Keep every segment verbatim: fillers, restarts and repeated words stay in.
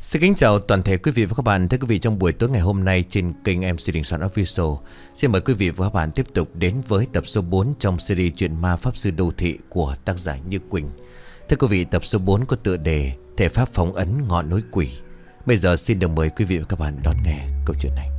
Xin kính chào toàn thể quý vị và các bạn. Thưa quý vị, trong buổi tối ngày hôm nay trên kênh em xê Đình Soạn Official, xin mời quý vị và các bạn tiếp tục đến với tập số bốn trong series truyện ma Pháp Sư Đô Thị của tác giả Như Quỳnh. Thưa quý vị, tập số bốn có tựa đề Thể pháp phóng ấn ngọn núi quỷ. Bây giờ xin được mời quý vị và các bạn đón nghe câu chuyện này.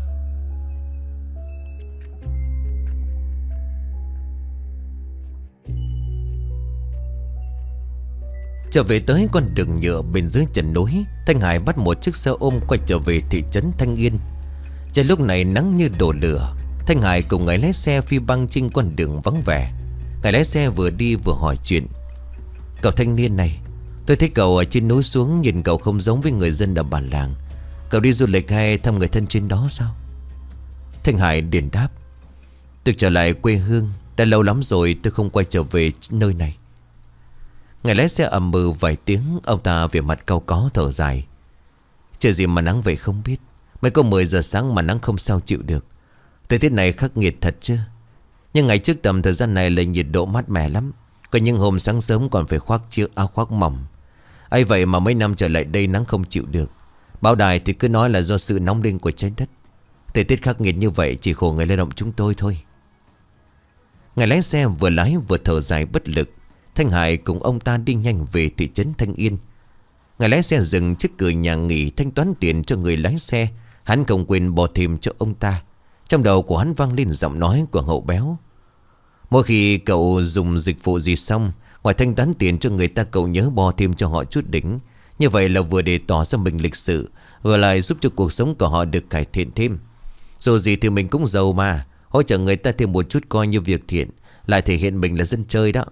Trở về tới con đường nhựa bên dưới chân núi, Thanh Hải bắt một chiếc xe ôm quay trở về thị trấn Thanh Yên. Trời lúc này nắng như đổ lửa. Thanh Hải cùng người lái xe phi băng trên con đường vắng vẻ. Người lái xe vừa đi vừa hỏi chuyện. Cậu thanh niên này, tôi thấy cậu ở trên núi xuống, nhìn cậu không giống với người dân ở bản làng. Cậu đi du lịch hay thăm người thân trên đó sao? Thanh Hải liền đáp. Tôi trở lại quê hương, đã lâu lắm rồi tôi không quay trở về nơi này. Người lái xe ầm mừ vài tiếng, ông ta vẻ mặt cau có thở dài. Trời gì mà nắng vậy không biết. Mới có mười giờ sáng mà nắng không sao chịu được. Thời tiết này khắc nghiệt thật chứ. Nhưng ngày trước tầm thời gian này là nhiệt độ mát mẻ lắm. Có những hôm sáng sớm còn phải khoác chiếc áo khoác mỏng. ấy vậy mà mấy năm trở lại đây nắng không chịu được. Báo đài thì cứ nói là do sự nóng lên của trái đất. Thời tiết khắc nghiệt như vậy chỉ khổ người lao động chúng tôi thôi. Người lái xe vừa lái vừa thở dài bất lực. Thanh Hải cùng ông ta đi nhanh về thị trấn Thanh Yên. Người lái xe dừng trước cửa nhà nghỉ thanh toán tiền cho người lái xe. Hắn không quên bỏ thêm cho ông ta. Trong đầu của hắn vang lên giọng nói của Hậu Béo. Mỗi khi cậu dùng dịch vụ gì xong, ngoài thanh toán tiền cho người ta, cậu nhớ bỏ thêm cho họ chút đỉnh. Như vậy là vừa để tỏ ra mình lịch sự, vừa lại giúp cho cuộc sống của họ được cải thiện thêm. Dù gì thì mình cũng giàu mà, hỗ trợ người ta thêm một chút coi như việc thiện, lại thể hiện mình là dân chơi đó.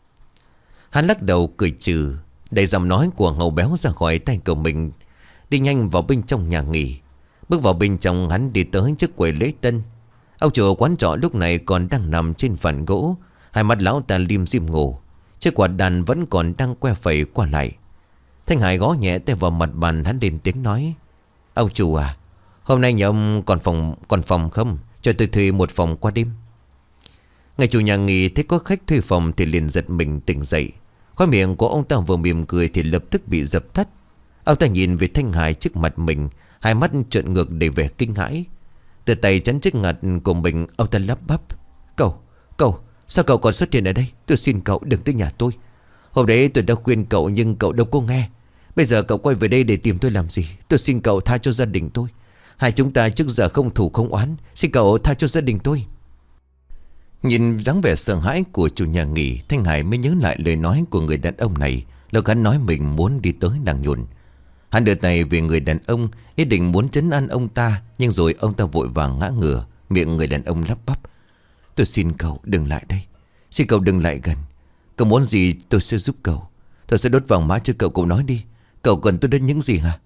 Hắn lắc đầu cười trừ, đẩy giọng nói của Hậu Béo ra khỏi tay của mình, đi nhanh vào bên trong nhà nghỉ. Bước vào bên trong, hắn đi tới trước quầy lễ tân. Ông chủ quán trọ lúc này còn đang nằm trên phản gỗ, hai mắt lão ta lim dim ngủ. Chiếc quạt đàn vẫn còn đang que phẩy qua lại. Thanh Hải gõ nhẹ tay vào mặt bàn, hắn lên tiếng nói. Ông chủ à, hôm nay nhà ông còn phòng còn phòng không? Cho tôi thuê một phòng qua đêm. Ngày chủ nhà nghỉ thấy có khách thuê phòng thì liền giật mình tỉnh dậy. Khóe miệng của ông ta vừa mỉm cười thì lập tức bị dập tắt. Ông ta nhìn về Thanh Hải trước mặt mình, hai mắt trợn ngược để vẻ kinh hãi. Từ tay chắn trước ngặt của mình, ông ta lắp bắp. Cậu, cậu, sao cậu còn xuất hiện ở đây? Tôi xin cậu đừng tới nhà tôi. Hôm đấy tôi đã khuyên cậu nhưng cậu đâu có nghe. Bây giờ cậu quay về đây để tìm tôi làm gì? Tôi xin cậu tha cho gia đình tôi. Hai chúng ta trước giờ không thù không oán. Xin cậu tha cho gia đình tôi. Nhìn dáng vẻ sợ hãi của chủ nhà nghỉ, Thanh Hải mới nhớ lại lời nói của người đàn ông này. Lúc hắn nói mình muốn đi tới nàng nhồn. Hắn đưa tay về người đàn ông, ý định muốn trấn an ông ta. Nhưng rồi ông ta vội vàng ngã ngửa. Miệng người đàn ông lắp bắp. Tôi xin cậu đừng lại đây. Xin cậu đừng lại gần. Cậu muốn gì tôi sẽ giúp cậu. Tôi sẽ đốt vàng mã cho cậu. Cậu nói đi. Cậu cần tôi đến những gì hả?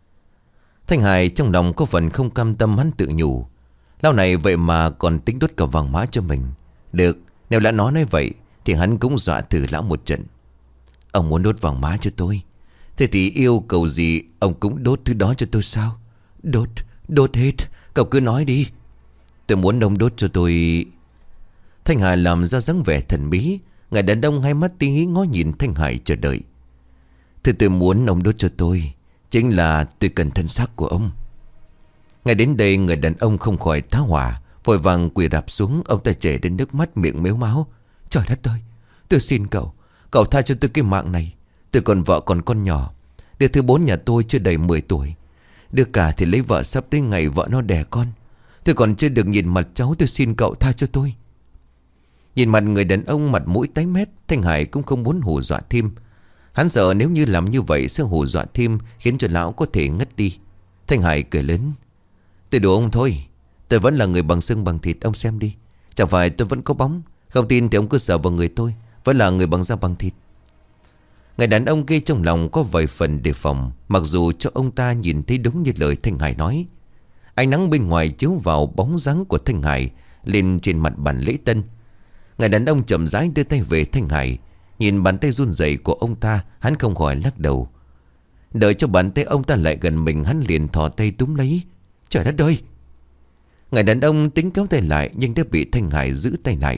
Thanh Hải trong lòng có phần không cam tâm, hắn tự nhủ. Lão này vậy mà còn tính đốt cả vàng mã cho mình. Được, nếu đã nói nói vậy thì hắn cũng dọa thử lão một trận. Ông muốn đốt vàng mã cho tôi, thế thì yêu cầu gì ông cũng đốt thứ đó cho tôi sao? Đốt, đốt hết. Cậu cứ nói đi. Tôi muốn ông đốt cho tôi. Thanh Hải làm ra dáng vẻ thần bí. Người đàn ông hai mắt tí ngó nhìn Thanh Hải chờ đợi. Thứ tôi muốn ông đốt cho tôi chính là tôi cần thân xác của ông. Ngay đến đây người đàn ông không khỏi tá hỏa, vội vàng quỳ rạp xuống. Ông ta chảy đến nước mắt, miệng mếu máo. Trời đất ơi, tôi xin cậu, cậu tha cho tôi cái mạng này. Tôi còn vợ còn con nhỏ. Đứa thứ bốn nhà tôi chưa đầy mười tuổi. Đứa cả thì lấy vợ sắp tới ngày vợ nó đẻ con. Tôi còn chưa được nhìn mặt cháu. Tôi xin cậu tha cho tôi. Nhìn mặt người đàn ông mặt mũi tái mét, Thanh Hải cũng không muốn hù dọa thêm. Hắn sợ nếu như làm như vậy sẽ hù dọa thêm, khiến cho lão có thể ngất đi. Thanh Hải cười lớn. Tôi đùa ông thôi. Tôi vẫn là người bằng xương bằng thịt, ông xem đi. Chẳng phải tôi vẫn có bóng. Không tin thì ông cứ sờ vào người tôi, vẫn là người bằng da bằng thịt. Người đàn ông kia trong lòng có vài phần đề phòng, mặc dù cho ông ta nhìn thấy đúng như lời Thanh Hải nói. Ánh nắng bên ngoài chiếu vào bóng dáng của Thanh Hải lên trên mặt bàn lễ tân. Người đàn ông chậm rãi đưa tay về Thanh Hải. Nhìn bàn tay run rẩy của ông ta, hắn không khỏi lắc đầu. Đợi cho bàn tay ông ta lại gần mình, hắn liền thò tay túm lấy. Trời đất ơi! Người đàn ông tính kéo tay lại, nhưng đã bị Thanh Hải giữ tay lại.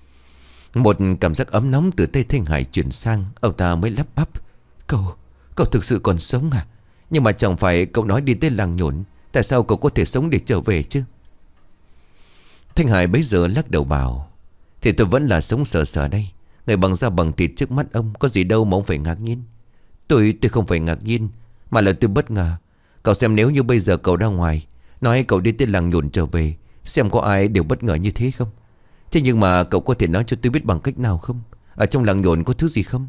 Một cảm giác ấm nóng từ tay Thanh Hải chuyển sang. Ông ta mới lắp bắp. Cậu, cậu thực sự còn sống à? Nhưng mà chẳng phải cậu nói đi tới làng nhổn, tại sao cậu có thể sống để trở về chứ? Thanh Hải bấy giờ lắc đầu bảo: Thì tôi vẫn là sống sờ sờ đây, người bằng da bằng thịt trước mắt ông, có gì đâu mà ông phải ngạc nhiên. Tôi tôi không phải ngạc nhiên, mà là tôi bất ngờ. Cậu xem nếu như bây giờ cậu ra ngoài nói cậu đi tới làng nhổn trở về, xem có ai đều bất ngờ như thế không? Thế nhưng mà cậu có thể nói cho tôi biết bằng cách nào không? Ở trong làng nhổn có thứ gì không?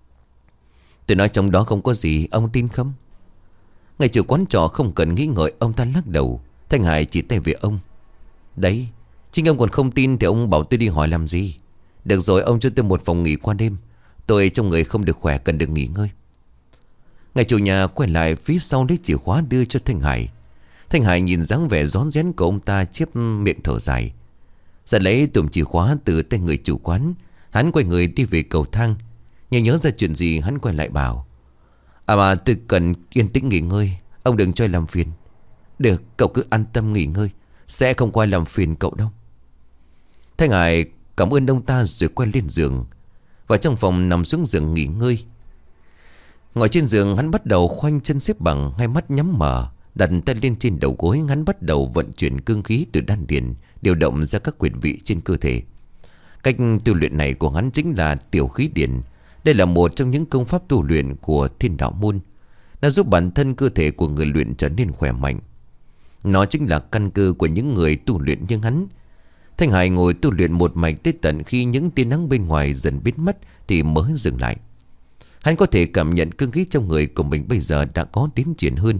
Tôi nói trong đó không có gì, ông tin không? Ngay chủ quán trọ không cần nghĩ ngợi, ông ta lắc đầu. Thanh Hải chỉ tay về ông: Đấy, chính ông còn không tin thì ông bảo tôi đi hỏi làm gì? Được rồi, ông cho tôi một phòng nghỉ qua đêm. Tôi trong người không được khỏe, cần được nghỉ ngơi. Ngày chủ nhà quay lại phía sau lấy chìa khóa đưa cho Thanh Hải. Thanh Hải nhìn dáng vẻ rón rén của ông ta, chép miệng thở dài. Rồi lấy tùm chìa khóa từ tay người chủ quán. Hắn quay người đi về cầu thang. Nhớ nhớ ra chuyện gì, hắn quay lại bảo: À mà tôi cần yên tĩnh nghỉ ngơi, ông đừng cho làm phiền. Được, cậu cứ an tâm nghỉ ngơi, sẽ không có ai làm phiền cậu đâu. Thanh Hải cảm ơn ông ta rồi quay lên giường. Vào trong phòng nằm xuống giường nghỉ ngơi. Ngồi trên giường, hắn bắt đầu khoanh chân xếp bằng, hai mắt nhắm mở, đặt tay lên trên đầu gối. Hắn bắt đầu vận chuyển cương khí từ đan điền, điều động ra các huyệt vị trên cơ thể. Cách tu luyện này của hắn chính là tiểu khí điển. Đây là một trong những công pháp tu luyện của Thiên Đạo Môn. Nó giúp bản thân cơ thể của người luyện trở nên khỏe mạnh. Nó chính là căn cơ của những người tu luyện như hắn. Thanh Hải ngồi tu luyện một mạch tới tận khi những tia nắng bên ngoài dần biến mất thì mới dừng lại. Hắn có thể cảm nhận cương khí trong người của mình bây giờ đã có tiến triển hơn.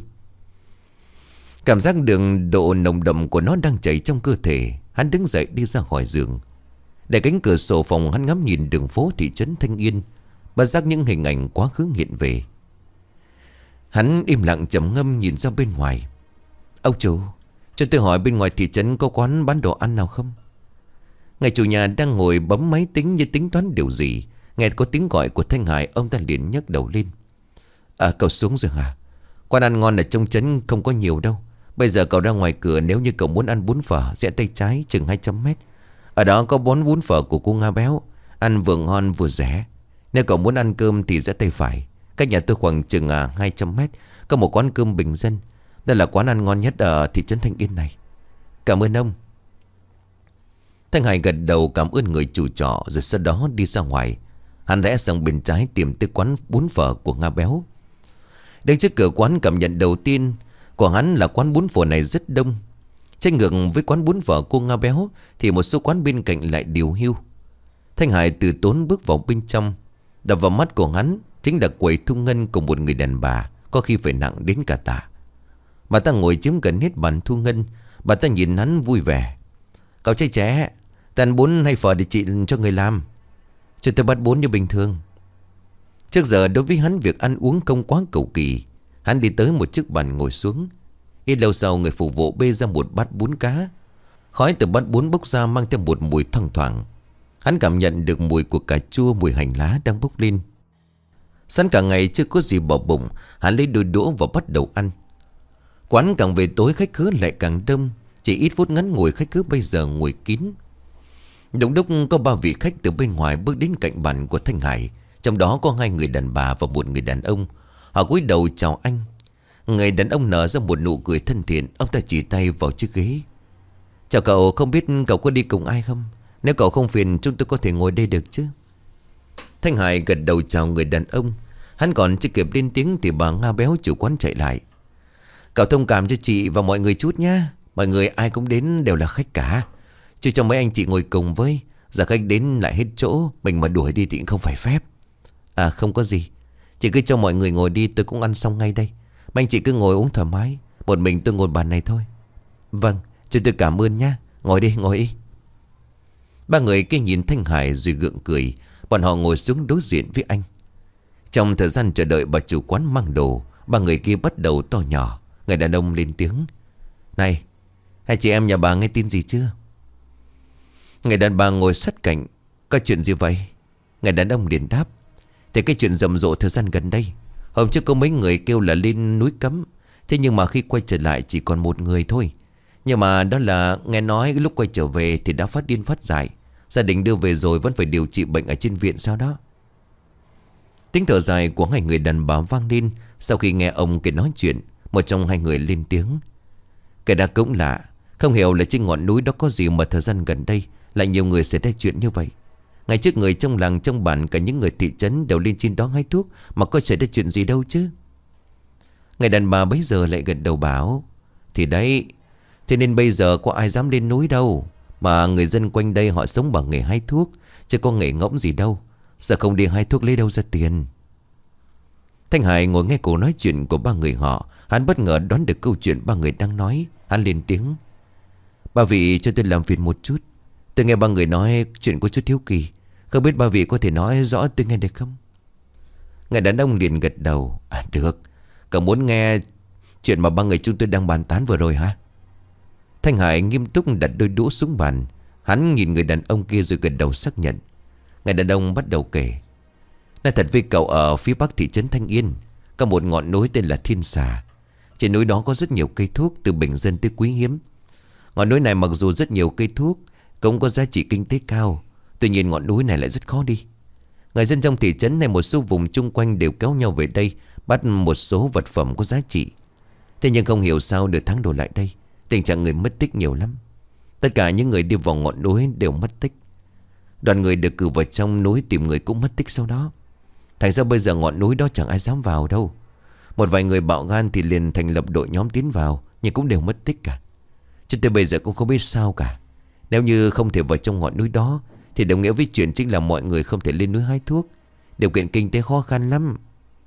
Cảm giác được độ nồng đậm của nó đang chảy trong cơ thể. Hắn đứng dậy đi ra khỏi giường. Để cánh cửa sổ phòng, hắn ngắm nhìn đường phố thị trấn Thanh Yên. Bất giác những hình ảnh quá khứ hiện về. Hắn im lặng trầm ngâm nhìn ra bên ngoài. Ông chủ, cho tôi hỏi bên ngoài thị trấn có quán bán đồ ăn nào không? Ngày chủ nhà đang ngồi bấm máy tính như tính toán điều gì. Nghe có tiếng gọi của Thanh Hải, ông ta liền nhấc đầu lên. À, cậu xuống rồi hả? Quán ăn ngon ở trong trấn không có nhiều đâu. Bây giờ cậu ra ngoài cửa, nếu như cậu muốn ăn bún phở, rẽ tay trái chừng hai trăm mét. Ở đó có món bún phở của cô Nga Béo, ăn vừa ngon vừa rẻ. Nếu cậu muốn ăn cơm thì rẽ tay phải, cách nhà tôi khoảng chừng à, hai trăm mét có một quán cơm bình dân. Đây là quán ăn ngon nhất ở thị trấn Thanh Yên này. Cảm ơn ông. Thanh Hải gật đầu cảm ơn người chủ trọ, rồi sau đó đi ra ngoài. Hắn rẽ sang bên trái tìm tới quán bún phở của Nga Béo. Đến trước cửa quán, cảm nhận đầu tiên của hắn là quán bún phở này rất đông. Trái ngược với quán bún phở cô Nga Béo thì một số quán bên cạnh lại điều hưu. Thanh Hải từ tốn bước vào bên trong. Đập vào mắt của hắn chính là quầy thu ngân cùng một người đàn bà, có khi phải nặng đến cả tạ. Bà ta ngồi chiếm gần hết bàn thu ngân. Bà ta nhìn hắn vui vẻ. Cậu trai trẻ, ta ăn bún hay phở để chị cho người làm? Cho tôi bắt bún như bình thường. Trước giờ đối với hắn việc ăn uống không quá cầu kỳ. Hắn đi tới một chiếc bàn ngồi xuống. Ít lâu sau, người phục vụ bê ra một bát bún cá. Khói từ bát bún bốc ra mang theo một mùi thoang thoảng. Hắn cảm nhận được mùi của cà chua, mùi hành lá đang bốc lên. Sẵn cả ngày chưa có gì bỏ bụng, hắn lấy đôi đũa và bắt đầu ăn. Quán càng về tối khách khứa lại càng đông. Chỉ ít phút ngắn ngồi, khách khứa bây giờ ngồi kín. Đúng lúc có ba vị khách từ bên ngoài bước đến cạnh bàn của Thanh Hải. Trong đó có hai người đàn bà và một người đàn ông. Họ cúi đầu chào anh. Người đàn ông nở ra một nụ cười thân thiện. Ông ta chỉ tay vào chiếc ghế. Chào cậu, không biết cậu có đi cùng ai không? Nếu cậu không phiền, chúng tôi có thể ngồi đây được chứ? Thanh Hải gật đầu chào người đàn ông. Hắn còn chưa kịp lên tiếng thì bà Nga Béo chủ quán chạy lại. Cậu thông cảm cho chị và mọi người chút nhá. Mọi người ai cũng đến đều là khách cả, chứ cho mấy anh chị ngồi cùng với. Giờ khách đến lại hết chỗ, mình mà đuổi đi thì không phải phép. À không có gì, chị cứ cho mọi người ngồi đi, tôi cũng ăn xong ngay đây. Mấy anh chị cứ ngồi uống thoải mái, một mình tôi ngồi bàn này thôi. Vâng, cho tôi cảm ơn nhá. Ngồi đi, ngồi đi. Ba người kia nhìn Thanh Hải rồi gượng cười. Bọn họ ngồi xuống đối diện với anh. Trong thời gian chờ đợi bà chủ quán mang đồ, ba người kia bắt đầu to nhỏ. Người đàn ông lên tiếng. Này, hai chị em nhà bà nghe tin gì chưa? Người đàn bà ngồi sát cạnh. Có chuyện gì vậy? Người đàn ông liền đáp. Thì cái chuyện rầm rộ thời gian gần đây. Hôm trước có mấy người kêu là lên núi cấm. Thế nhưng mà khi quay trở lại chỉ còn một người thôi. Nhưng mà đó là nghe nói lúc quay trở về thì đã phát điên phát dại. Gia đình đưa về rồi vẫn phải điều trị bệnh ở trên viện sao đó. Tiếng thở dài của hai người đàn bà vang lên. Sau khi nghe ông kia nói chuyện, một trong hai người lên tiếng. Cái đó cũng lạ, không hiểu là trên ngọn núi đó có gì mà thời gian gần đây lại nhiều người xảy ra chuyện như vậy. Ngày trước người trong làng trong bản, cả những người thị trấn đều lên trên đó hái thuốc, mà có xảy ra chuyện gì đâu chứ. Người đàn bà bấy giờ lại gật đầu bảo. Thì đấy, thế nên bây giờ có ai dám lên núi đâu. Mà người dân quanh đây họ sống bằng nghề hái thuốc, chứ có nghề ngỗng gì đâu. Giờ không đi hái thuốc lấy đâu ra tiền. Thanh Hải ngồi nghe cuộc nói chuyện của ba người họ. Hắn bất ngờ đoán được câu chuyện ba người đang nói. Hắn lên tiếng. Ba vị cho tôi làm phiền một chút. Tôi nghe ba người nói chuyện có chút thiếu kỳ. Không biết ba vị có thể nói rõ tôi nghe được không? Người đàn ông liền gật đầu. À được. Cậu muốn nghe chuyện mà ba người chúng tôi đang bàn tán vừa rồi hả? Thanh Hải nghiêm túc đặt đôi đũa xuống bàn. Hắn nhìn người đàn ông kia rồi gật đầu xác nhận. Người đàn ông bắt đầu kể. Nói thật với cậu, ở phía bắc thị trấn Thanh Yên có một ngọn núi tên là Thiên Xà. Trên núi đó có rất nhiều cây thuốc, từ bình dân tới quý hiếm. Ngọn núi này mặc dù rất nhiều cây thuốc, cũng có giá trị kinh tế cao. Tuy nhiên ngọn núi này lại rất khó đi. Người dân trong thị trấn này một số vùng chung quanh đều kéo nhau về đây bắt một số vật phẩm có giá trị. Thế nhưng không hiểu sao nửa tháng đổ lại đây, tình trạng người mất tích nhiều lắm. Tất cả những người đi vào ngọn núi đều mất tích. Đoàn người được cử vào trong núi tìm người cũng mất tích sau đó. Thành ra bây giờ ngọn núi đó chẳng ai dám vào đâu. Một vài người bạo gan thì liền thành lập đội nhóm tiến vào, nhưng cũng đều mất tích cả. Cho tới bây giờ cũng không biết sao cả. Nếu như không thể vào trong ngọn núi đó thì đồng nghĩa với chuyện chính là mọi người không thể lên núi hái thuốc. Điều kiện kinh tế khó khăn lắm.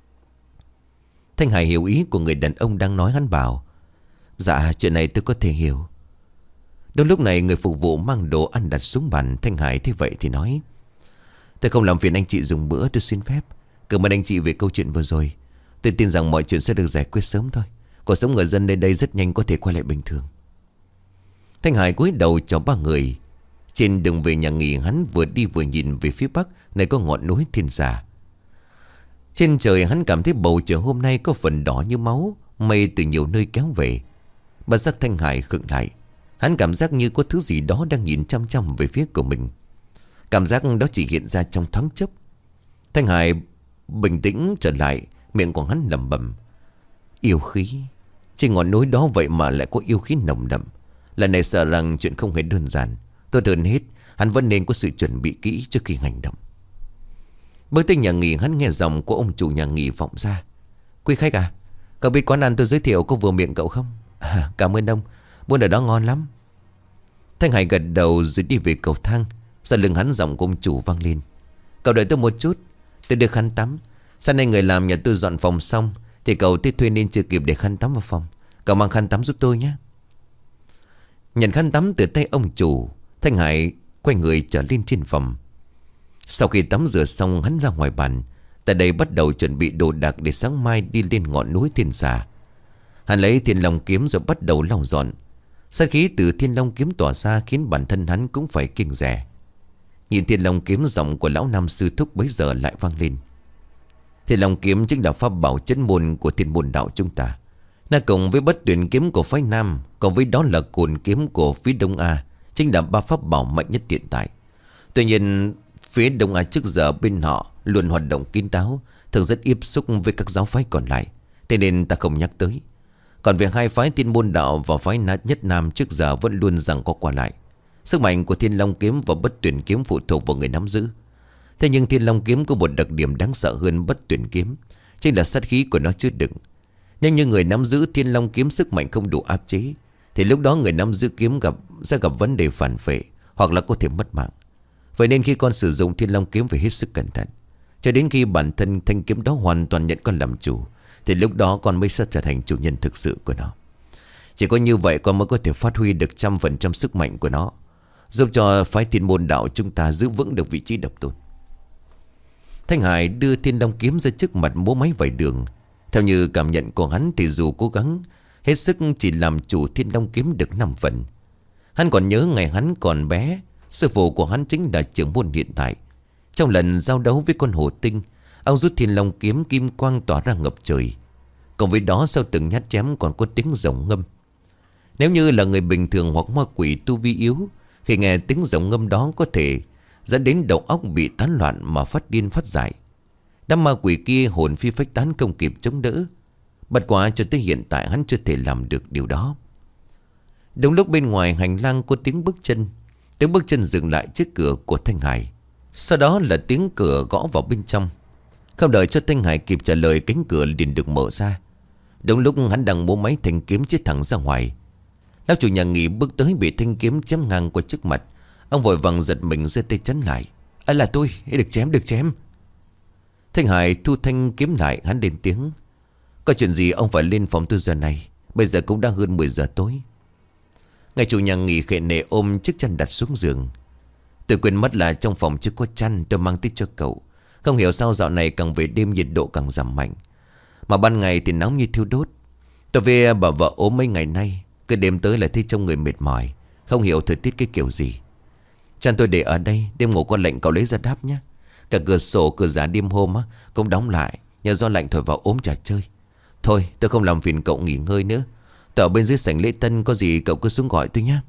Thanh Hải hiểu ý của người đàn ông đang nói, hắn bảo. Dạ chuyện này tôi có thể hiểu. Đúng lúc này người phục vụ mang đồ ăn đặt xuống bàn. Thanh Hải thế vậy thì nói. Tôi không làm phiền anh chị dùng bữa, tôi xin phép. Cảm ơn anh chị về câu chuyện vừa rồi. Tôi tin rằng mọi chuyện sẽ được giải quyết sớm thôi. Cuộc sống người dân nơi đây rất nhanh có thể quay lại bình thường. Thanh Hải cúi đầu chào ba người. Trên đường về nhà nghỉ, hắn vừa đi vừa nhìn về phía bắc, nơi có ngọn núi Thiên Xà. Trên trời hắn cảm thấy bầu trời hôm nay có phần đỏ như máu. Mây từ nhiều nơi kéo về. Bất giác Thanh Hải khựng lại. Hắn cảm giác như có thứ gì đó đang nhìn chăm chăm về phía của mình. Cảm giác đó chỉ hiện ra trong thoáng chốc. Thanh Hải bình tĩnh trở lại. Miệng của hắn lẩm bẩm. Yêu khí. Trên ngọn núi đó vậy mà lại có yêu khí nồng đậm. Lần này sợ rằng chuyện không hề đơn giản. Tốt hơn hết, hắn vẫn nên có sự chuẩn bị kỹ trước khi hành động. Bước tới nhà nghỉ, hắn nghe giọng của ông chủ nhà nghỉ vọng ra. Quý khách à, cậu biết quán ăn tôi giới thiệu có vừa miệng cậu không? À, cảm ơn ông, buôn ở đó ngon lắm. Thanh Hải gật đầu rồi đi về cầu thang. Sau lưng hắn giọng của ông chủ vang lên. Cậu đợi tôi một chút, tôi được khăn tắm. Sáng nay người làm nhà tôi dọn phòng xong thì cậu tới thuê nên chưa kịp để khăn tắm vào phòng. Cậu mang khăn tắm giúp tôi nhé. Nhận khăn tắm từ tay ông chủ, Thanh Hải quay người trở lên trên phòng. Sau khi tắm rửa xong, hắn ra ngoài bàn. Tại đây bắt đầu chuẩn bị đồ đạc để sáng mai đi lên ngọn núi Thiên Xà. Hắn lấy Thiên Long kiếm rồi bắt đầu lau dọn. Sát khí từ Thiên Long kiếm tỏa ra khiến bản thân hắn cũng phải kiêng dè. Nhìn Thiên Long kiếm, giọng của lão Nam sư thúc bấy giờ lại vang lên. Thiên Long kiếm chính là pháp bảo chấn môn của Thiên môn đạo chúng ta. Nó cùng với Bất Tuyển kiếm của phái Nam, còn với đó là Cồn kiếm của phía Đông A, chính là ba pháp bảo mạnh nhất hiện tại. Tuy nhiên phía Đông A trước giờ bên họ luôn hoạt động kín đáo, thường rất tiếp xúc với các giáo phái còn lại, thế nên ta không nhắc tới. Còn về hai phái Thiên môn đạo và phái Nhất Nam trước giờ vẫn luôn rằng có qua lại. Sức mạnh của Thiên Long kiếm và Bất Tuyển kiếm phụ thuộc vào người nắm giữ. Thế nhưng Thiên Long kiếm có một đặc điểm đáng sợ hơn Bất Tuyển kiếm, chính là sát khí của nó chứa đựng. Nếu như người nắm giữ Thiên Long kiếm sức mạnh không đủ áp chế, thì lúc đó người nắm giữ kiếm gặp sẽ gặp vấn đề phản phệ, hoặc là có thể mất mạng. Vậy nên khi con sử dụng Thiên Long kiếm phải hết sức cẩn thận. Cho đến khi bản thân thanh kiếm đó hoàn toàn nhận con làm chủ, thì lúc đó con mới sẽ trở thành chủ nhân thực sự của nó. Chỉ có như vậy con mới có thể phát huy được trăm phần trăm sức mạnh của nó, giúp cho phái Thiên môn đạo chúng ta giữ vững được vị trí độc tôn. Thanh Hải đưa Thiên Long kiếm ra trước mặt bố máy vài đường. Theo như cảm nhận của hắn thì dù cố gắng hết sức chỉ làm chủ Thiên Long kiếm được năm phần. Hắn còn nhớ ngày hắn còn bé, sư phụ của hắn chính là trưởng môn hiện tại. Trong lần giao đấu với con hổ tinh, ông rút Thiên Long kiếm kim quang tỏa ra ngập trời. Cùng với đó sau từng nhát chém còn có tiếng rồng ngâm. Nếu như là người bình thường hoặc ma quỷ tu vi yếu, khi nghe tiếng rồng ngâm đó có thể dẫn đến đầu óc bị tán loạn mà phát điên phát dại. Đám ma quỷ kia hồn phi phách tán không kịp chống đỡ. Bất quá cho tới hiện tại hắn chưa thể làm được điều đó. Đúng lúc bên ngoài hành lang có tiếng bước chân. Tiếng bước chân dừng lại trước cửa của Thanh Hải. Sau đó là tiếng cửa gõ vào bên trong. Không đợi cho Thanh Hải kịp trả lời, cánh cửa liền được mở ra. Đúng lúc hắn đang múa máy thanh kiếm chĩa thẳng ra ngoài. Lão chủ nhà nghỉ bước tới bị thanh kiếm chém ngang qua trước mặt. Ông vội vàng giật mình giơ tay chắn lại. À là tôi, được chém được chém. Thanh Hải thu thanh kiếm lại, hắn lên tiếng. Có chuyện gì ông phải lên phòng tôi giờ này? Bây giờ cũng đã hơn mười giờ tối. Ngài chủ nhà nghỉ khệ nệ ôm chiếc chăn đặt xuống giường. Tôi quên mất là trong phòng chưa có chăn, tôi mang tới cho cậu. Không hiểu sao dạo này càng về đêm nhiệt độ càng giảm mạnh, mà ban ngày thì nóng như thiêu đốt. Tôi về bà vợ ốm mấy ngày nay, cứ đêm tới là thấy trong người mệt mỏi. Không hiểu thời tiết cái kiểu gì. Chăn tôi để ở đây, đêm ngủ có lạnh cậu lấy ra đắp nhé. Cả cửa sổ cửa giá đêm hôm á cũng đóng lại, nhờ do lạnh thổi vào ốm chả chơi. Thôi tôi không làm phiền cậu nghỉ ngơi nữa. Tôi ở bên dưới sảnh lễ tân, có gì cậu cứ xuống gọi tôi nhé.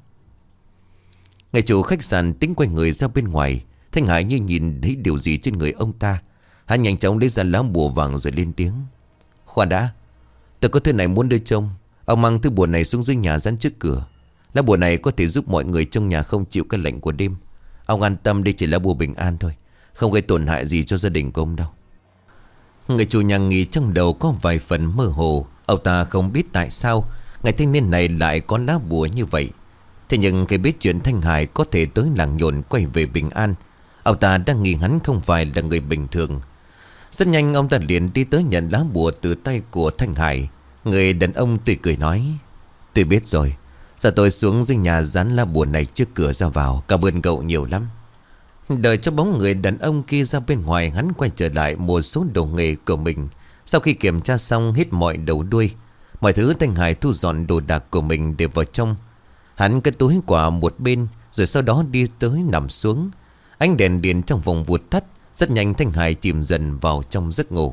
Ngài chủ khách sạn tính quay người ra bên ngoài. Thanh Hải như nhìn thấy điều gì trên người ông ta. Hắn nhanh chóng lấy ra lá bùa vàng rồi lên tiếng. Khoan đã, tôi có thứ này muốn đưa trông. Ông mang thứ bùa này xuống dưới nhà dán trước cửa. Lá bùa này có thể giúp mọi người trong nhà không chịu cái lạnh của đêm. Ông an tâm, đây chỉ là bùa bình an thôi, không gây tổn hại gì cho gia đình của ông đâu. Người chủ nhà nghỉ trong đầu có vài phần mơ hồ. Ông ta không biết tại sao người thanh niên này lại có lá bùa như vậy. Thế nhưng khi biết chuyện Thanh Hải có thể tới làng nhồn quay về bình an, ông ta đang nghi hắn không phải là người bình thường. Rất nhanh ông ta liền đi tới nhận lá bùa từ tay của Thanh Hải. Người đàn ông tươi cười nói. Tôi biết rồi, giờ tôi xuống dưới nhà dán lá bùa này trước cửa ra vào. Cảm ơn cậu nhiều lắm. Đợi cho bóng người đàn ông kia ra bên ngoài, hắn quay trở lại một số đồ nghề của mình. Sau khi kiểm tra xong hết mọi đầu đuôi, mọi thứ, Thanh Hải thu dọn đồ đạc của mình để vào trong. Hắn cất túi qua một bên, rồi sau đó đi tới nằm xuống. Ánh đèn điện trong phòng vụt tắt. Rất nhanh Thanh Hải chìm dần vào trong giấc ngủ.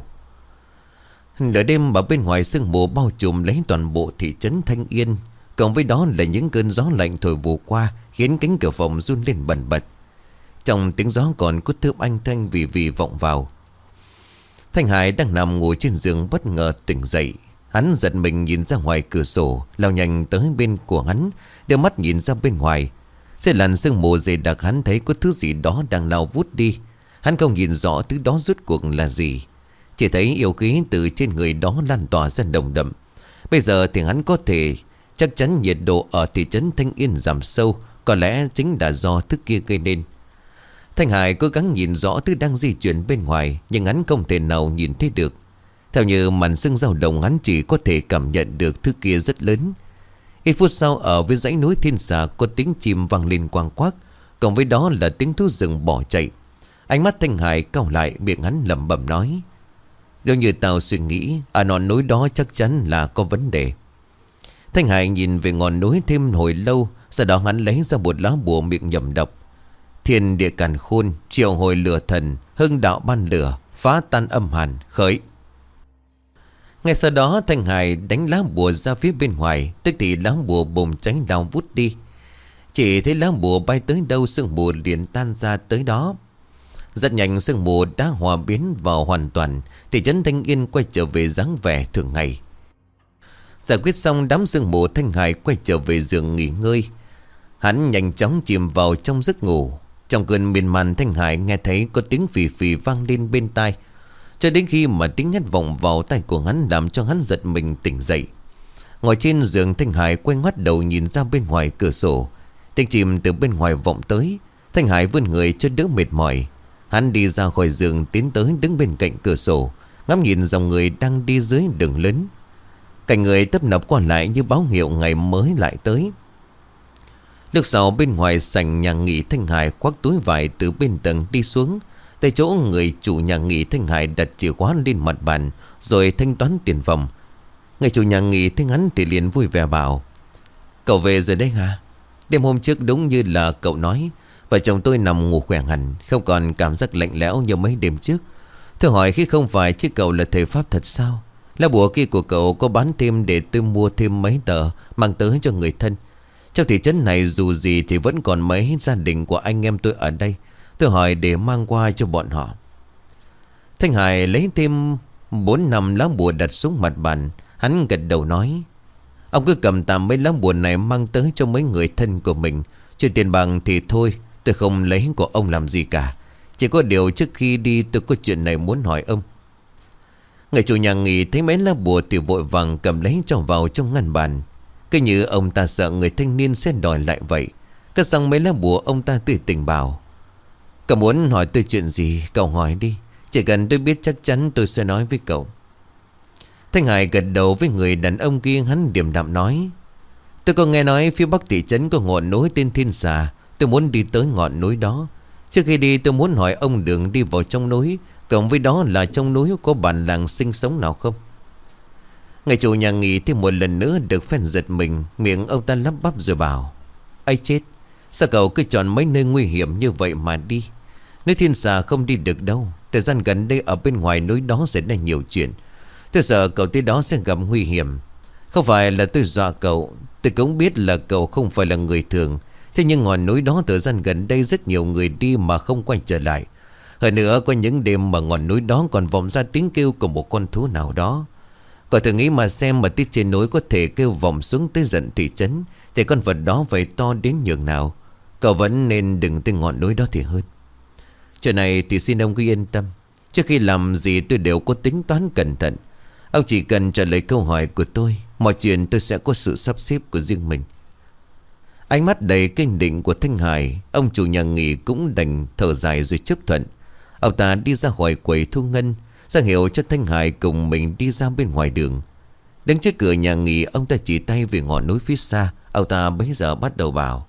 Nửa đêm ở bên ngoài sương mù bao trùm lấy toàn bộ thị trấn Thanh Yên. Cộng với đó là những cơn gió lạnh thổi vù qua, khiến cánh cửa phòng run lên bần bật. Trong tiếng gió còn có thơm anh thanh vì vì vọng vào. Thanh Hải đang nằm ngủ trên giường bất ngờ tỉnh dậy. Hắn giật mình nhìn ra ngoài cửa sổ, lao nhanh tới bên của hắn, đưa mắt nhìn ra bên ngoài. Dưới làn sương mù dày đặc, hắn thấy có thứ gì đó đang lao vút đi. Hắn không nhìn rõ thứ đó rốt cuộc là gì, chỉ thấy yêu khí từ trên người đó lan tỏa ra nồng đậm. Bây giờ thì hắn có thể chắc chắn nhiệt độ ở thị trấn Thanh Yên giảm sâu, có lẽ chính là do thứ kia gây nên. Thanh Hải cố gắng nhìn rõ thứ đang di chuyển bên ngoài, nhưng hắn không thể nào nhìn thấy được. Theo như màn sương dao động, hắn chỉ có thể cảm nhận được thứ kia rất lớn. Ít phút sau, ở với dãy núi Thiên Xà có tiếng chim vang lên quang quác, cộng với đó là tiếng thú rừng bỏ chạy. Ánh mắt Thanh Hải cau lại, miệng hắn lẩm bẩm nói. Nếu như tao suy nghĩ, ở ngọn núi đó chắc chắn là có vấn đề. Thanh Hải nhìn về ngọn núi thêm hồi lâu, sau đó hắn lấy ra một lá bùa, miệng nhẩm đọc. Thiên địa càn khôn, triệu hồi lửa thần, hưng đạo ban lửa, phá tan âm hàn, khởi. Ngay sau đó Thanh Hải đánh lá bùa ra phía bên ngoài, tức thì lá bùa bùng cháy lao vút đi. Chỉ thấy lá bùa bay tới đâu, sương mù liền tan ra tới đó. Rất nhanh sương mù đã hòa biến vào hoàn toàn, thị trấn Thanh Yên quay trở về dáng vẻ thường ngày. Giải quyết xong đám sương mù, Thanh Hải quay trở về giường nghỉ ngơi. Hắn nhanh chóng chìm vào trong giấc ngủ. Trong cơn miên man, Thanh Hải nghe thấy có tiếng phì phì vang lên bên tai, cho đến khi mà tiếng hét vọng vào tai của hắn làm cho hắn giật mình tỉnh dậy. Ngồi trên giường, Thanh Hải quay ngoắt đầu nhìn ra bên ngoài cửa sổ. Tiếng chim từ bên ngoài vọng tới. Thanh Hải vươn người cho đỡ mệt mỏi. Hắn đi ra khỏi giường, tiến tới đứng bên cạnh cửa sổ, ngắm nhìn dòng người đang đi dưới đường lớn. Cảnh người tấp nập qua lại như báo hiệu ngày mới lại tới. Lúc sau bên ngoài sảnh nhà nghỉ, Thanh Hải khoác túi vải từ bên tầng đi xuống. Tại chỗ người chủ nhà nghỉ, Thanh Hải đặt chìa khóa lên mặt bàn rồi thanh toán tiền phòng. Người chủ nhà nghỉ thấy hắn thì liền vui vẻ bảo. Cậu về rồi đấy hả? Đêm hôm trước đúng như là cậu nói, vợ chồng tôi nằm ngủ khỏe hẳn, không còn cảm giác lạnh lẽo như mấy đêm trước. Thưa hỏi, khi không phải chứ cậu là thầy pháp thật sao? Lá bùa kia của cậu có bán thêm để tôi mua thêm mấy tờ mang tới cho người thân. Trong thị trấn này dù gì thì vẫn còn mấy gia đình của anh em tôi ở đây. Tôi hỏi để mang qua cho bọn họ. Thanh Hải lấy thêm bốn năm lá bùa đặt xuống mặt bàn. Hắn gật đầu nói: Ông cứ cầm tạm mấy lá bùa này mang tới cho mấy người thân của mình. Chuyện tiền bằng thì thôi, tôi không lấy của ông làm gì cả. Chỉ có điều trước khi đi tôi có chuyện này muốn hỏi ông. Người chủ nhà nghỉ thấy mấy lá bùa thì vội vàng cầm lấy cho vào trong ngăn bàn. Cứ như ông ta sợ người thanh niên sẽ đòi lại vậy. Cất xong mấy lá bùa, ông ta tươi tỉnh bảo: Cậu muốn hỏi tôi chuyện gì cậu hỏi đi. Chỉ cần tôi biết chắc chắn tôi sẽ nói với cậu. Thanh Hải gật đầu với người đàn ông kia. Hắn điềm đạm nói: Tôi có nghe nói phía bắc thị trấn có ngọn núi tên Thiên Xà. Tôi muốn đi tới ngọn núi đó. Trước khi đi tôi muốn hỏi ông đường đi vào trong núi, cộng với đó là trong núi có bản làng sinh sống nào không? Người chủ nhà nghỉ thêm một lần nữa được phen giật mình. Miệng ông ta lắp bắp rồi bảo: Ây chết, sao cậu cứ chọn mấy nơi nguy hiểm như vậy mà đi? Núi Thiên Xà không đi được đâu. Thời gian gần đây ở bên ngoài núi đó xảy ra nhiều chuyện. Tôi sợ cậu tới đó sẽ gặp nguy hiểm. Không phải là tôi dọa cậu. Tôi cũng biết là cậu không phải là người thường. Thế nhưng ngọn núi đó thời gian gần đây rất nhiều người đi mà không quay trở lại. Hơn nữa có những đêm mà ngọn núi đó còn vọng ra tiếng kêu của một con thú nào đó. Cậu thử nghĩ mà xem, mà tiết trên núi có thể kêu vọng xuống tới tận thị trấn, thì con vật đó phải to đến nhường nào. Cậu vẫn nên đừng tới ngọn núi đó thì hơn. Chuyện này thì xin ông cứ yên tâm. Trước khi làm gì tôi đều có tính toán cẩn thận. Ông chỉ cần trả lời câu hỏi của tôi, mọi chuyện tôi sẽ có sự sắp xếp của riêng mình. Ánh mắt đầy kinh định của Thanh Hải, ông chủ nhà nghỉ cũng đành thở dài rồi chấp thuận. Ông ta đi ra khỏi quầy thu ngân, ra hiệu cho Thanh Hải cùng mình đi ra bên ngoài đường. Đứng trước cửa nhà nghỉ, ông ta chỉ tay về ngọn núi phía xa. Ông ta bấy giờ bắt đầu bảo: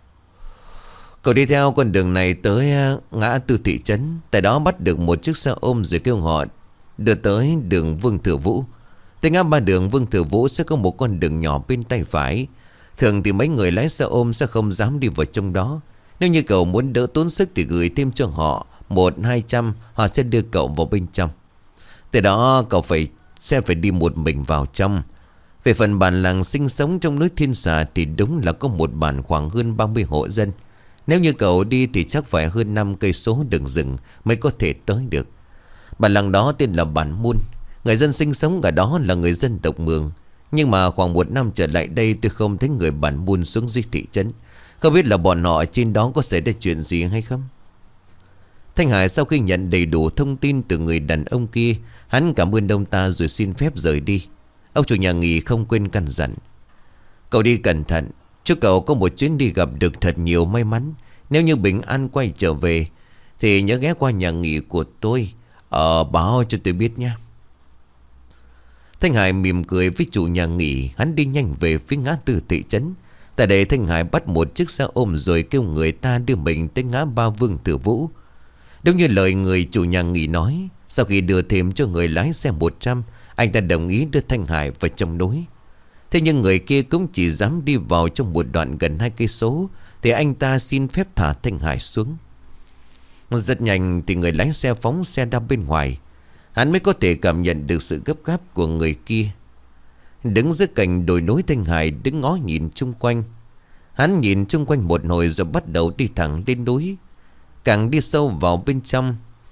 Cậu đi theo con đường này tới ngã tư thị trấn. Tại đó bắt được một chiếc xe ôm rồi kêu họ đưa tới đường Vương Thừa Vũ. Tới ngã ba đường Vương Thừa Vũ sẽ có một con đường nhỏ bên tay phải. Thường thì mấy người lái xe ôm sẽ không dám đi vào trong đó. Nếu như cậu muốn đỡ tốn sức thì gửi thêm cho họ một hai trăm, họ sẽ đưa cậu vào bên trong. Từ đó cậu phải sẽ phải đi một mình vào trong. Về phần bản làng sinh sống trong núi Thiên Xà thì đúng là có một bản khoảng hơn ba mươi hộ dân. Nếu như cậu đi thì chắc phải hơn năm cây số đường rừng mới có thể tới được. Bản làng đó tên là Bản Môn. Người dân sinh sống ở đó là người dân tộc Mường. Nhưng mà khoảng một năm trở lại đây tôi không thấy người Bản Môn xuống dưới thị trấn. Không biết là bọn họ trên đó có xảy ra chuyện gì hay không? Thanh Hải sau khi nhận đầy đủ thông tin từ người đàn ông kia, hắn cảm ơn ông ta rồi xin phép rời đi. Ông chủ nhà nghỉ không quên căn dặn: Cậu đi cẩn thận, chúc cậu có một chuyến đi gặp được thật nhiều may mắn. Nếu như bình an quay trở về thì nhớ ghé qua nhà nghỉ của tôi, Ờ báo cho tôi biết nhé. Thanh Hải mỉm cười với chủ nhà nghỉ. Hắn đi nhanh về phía ngã tư thị trấn. Tại đây Thanh Hải bắt một chiếc xe ôm rồi kêu người ta đưa mình tới ngã ba Vương Thừa Vũ. Đúng như lời người chủ nhà nghỉ nói, sau khi đưa thêm cho người lái xe một trăm, anh ta đồng ý đưa Thanh Hải vào trong núi. Thế nhưng người kia cũng chỉ dám đi vào trong một đoạn gần hai cây số thì anh ta xin phép thả Thanh Hải xuống. Rất nhanh thì người lái xe phóng xe ra bên ngoài. Hắn mới có thể cảm nhận được sự gấp gáp của người kia. Đứng giữa cạnh đồi núi, Thanh Hải đứng ngó nhìn chung quanh. Hắn nhìn chung quanh một hồi rồi bắt đầu đi thẳng lên núi. Càng đi sâu vào bên trong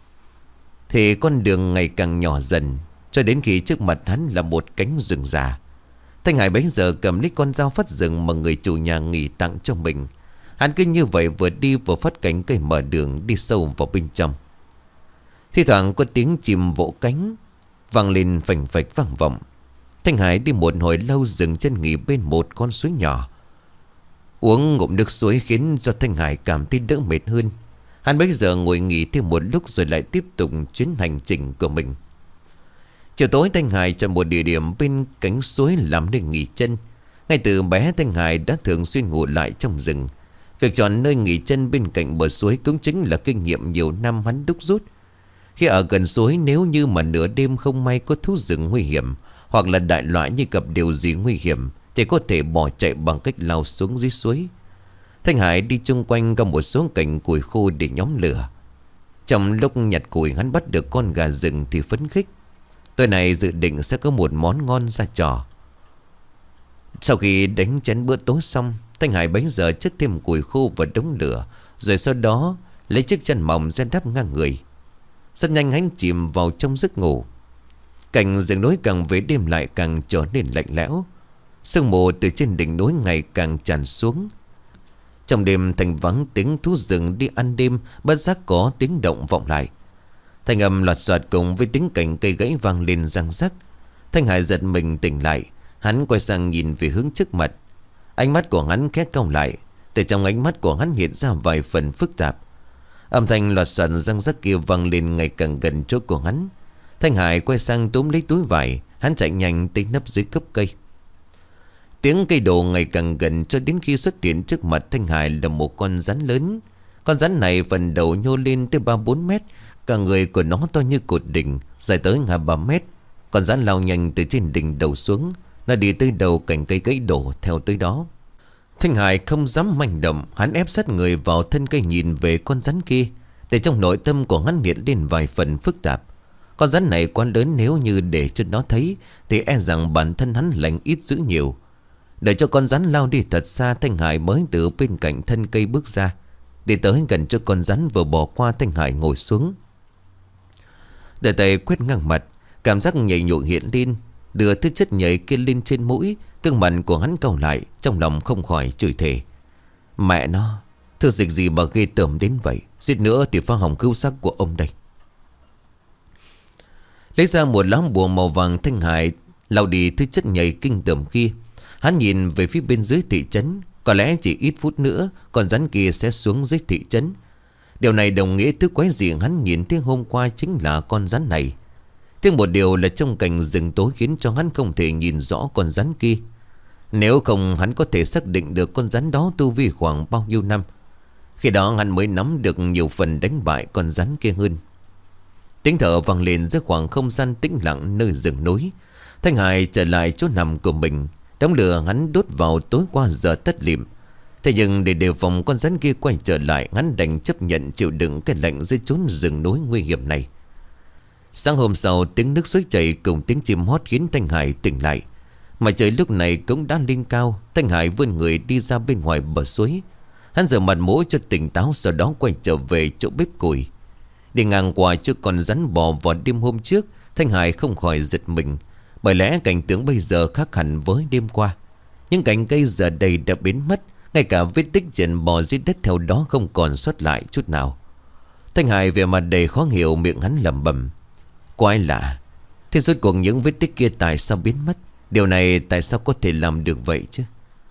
thì con đường ngày càng nhỏ dần, cho đến khi trước mặt hắn là một cánh rừng già. Thanh Hải bấy giờ cầm lấy con dao phất rừng mà người chủ nhà nghỉ tặng cho mình. Hắn cứ như vậy vừa đi vừa phất cánh cây mở đường đi sâu vào bên trong. Thi thoảng có tiếng chim vỗ cánh vang lên phành phạch vang vọng. Thanh Hải đi một hồi lâu dừng chân nghỉ bên một con suối nhỏ. Uống ngụm nước suối khiến cho Thanh Hải cảm thấy đỡ mệt hơn. Hắn bấy giờ ngồi nghỉ thêm một lúc rồi lại tiếp tục chuyến hành trình của mình. Chiều tối Thanh Hải chọn một địa điểm bên cánh suối làm nơi nghỉ chân. Ngay từ bé Thanh Hải đã thường xuyên ngủ lại trong rừng. Việc chọn nơi nghỉ chân bên cạnh bờ suối cũng chính là kinh nghiệm nhiều năm hắn đúc rút. Khi ở gần suối, nếu như mà nửa đêm không may có thú rừng nguy hiểm hoặc là đại loại như gặp điều gì nguy hiểm thì có thể bỏ chạy bằng cách lao xuống dưới suối. Thanh Hải đi chung quanh gặp một số cành củi khô để nhóm lửa. Trong lúc nhặt củi hắn bắt được con gà rừng thì phấn khích. Tối nay dự định sẽ có một món ngon ra trò. Sau khi đánh chén bữa tối xong, Thanh Hải bấy giờ chất thêm củi khô vào đống lửa, rồi sau đó lấy chiếc chăn mỏng ra đắp ngang người. Rất nhanh hắn chìm vào trong giấc ngủ. Cảnh rừng núi càng về đêm lại càng trở nên lạnh lẽo. Sương mù từ trên đỉnh núi ngày càng tràn xuống. Trong đêm thành vắng tiếng thú rừng đi ăn đêm, bất giác có tiếng động vọng lại. Thanh âm loạt soạt cùng với tiếng cành cây gãy vang lên răng rắc. Thanh Hải giật mình tỉnh lại. Hắn quay sang nhìn về hướng trước mặt. Ánh mắt của hắn khẽ cau lại. Từ trong ánh mắt của hắn hiện ra vài phần phức tạp. Âm thanh loạt soạt răng rắc kia vang lên ngày càng gần chỗ của hắn. Thanh Hải quay sang túm lấy túi vải. Hắn chạy nhanh tới nấp dưới gốc cây. Tiếng cây đổ ngày càng gần cho đến khi xuất hiện trước mặt Thanh Hải là một con rắn lớn. Con rắn này phần đầu nhô lên tới ba bốn mét. Cả người của nó to như cột đỉnh, dài tới hai ba mét. Con rắn lao nhanh từ trên đỉnh đầu xuống. Nó đi tới đầu cành cây gãy đổ theo tới đó. Thanh Hải không dám manh động. Hắn ép sát người vào thân cây nhìn về con rắn kia. Để trong nội tâm của hắn hiện lên vài phần phức tạp. Con rắn này quá lớn, nếu như để cho nó thấy thì e rằng bản thân hắn lành ít dữ nhiều. Để cho con rắn lao đi thật xa, Thanh Hải mới từ bên cạnh thân cây bước ra. Đi tới gần cho con rắn vừa bỏ qua, Thanh Hải ngồi xuống. Để tay quét ngang mặt. Cảm giác nhảy nhụa hiện lên. Đưa thứ chất nhảy kia lên trên mũi. Cương mặt của hắn cau lại. Trong lòng không khỏi chửi thề: mẹ nó, thứ dịch gì mà ghê tởm đến vậy. Giết nữa thì phá hỏng cứu sắc của ông đây. Lấy ra một lá bùa màu vàng, Thanh Hải lau đi thứ chất nhảy kinh tởm kia. Hắn nhìn về phía bên dưới thị trấn. Có lẽ chỉ ít phút nữa con rắn kia sẽ xuống dưới thị trấn. Điều này đồng nghĩa thứ quái dị hắn nhìn thấy hôm qua chính là con rắn này. Thêm một điều là trong cành rừng tối khiến cho hắn không thể nhìn rõ con rắn kia. Nếu không hắn có thể xác định được con rắn đó tu vi khoảng bao nhiêu năm. Khi đó hắn mới nắm được nhiều phần đánh bại con rắn kia hơn. Tiếng thở vang lên giữa khoảng không gian tĩnh lặng nơi rừng núi. Thanh Hải trở lại chỗ nằm của mình. Đống lửa hắn đốt vào tối qua giờ tất liệm. Thế nhưng để đề phòng con rắn kia quay trở lại, hắn đành chấp nhận chịu đựng cái lạnh dưới chốn rừng núi nguy hiểm này. Sáng hôm sau, tiếng nước suối chảy cùng tiếng chim hót khiến Thanh Hải tỉnh lại. Mà trời lúc này cũng đã lên cao. Thanh Hải vươn người đi ra bên ngoài bờ suối. Hắn rửa mặt mũi cho tỉnh táo, sau đó quay trở về chỗ bếp củi. Đi ngang qua chỗ con rắn bò vào đêm hôm trước, Thanh Hải không khỏi giật mình. Bởi lẽ cảnh tượng bây giờ khác hẳn với đêm qua. Những cành cây giờ đây đã biến mất. Ngay cả vết tích chân bò dưới đất theo đó không còn sót lại chút nào. Thanh Hải về mặt đầy khó hiểu, miệng hắn lẩm bẩm: quái lạ, thế rốt cuộc những vết tích kia tại sao biến mất? Điều này tại sao có thể làm được vậy chứ?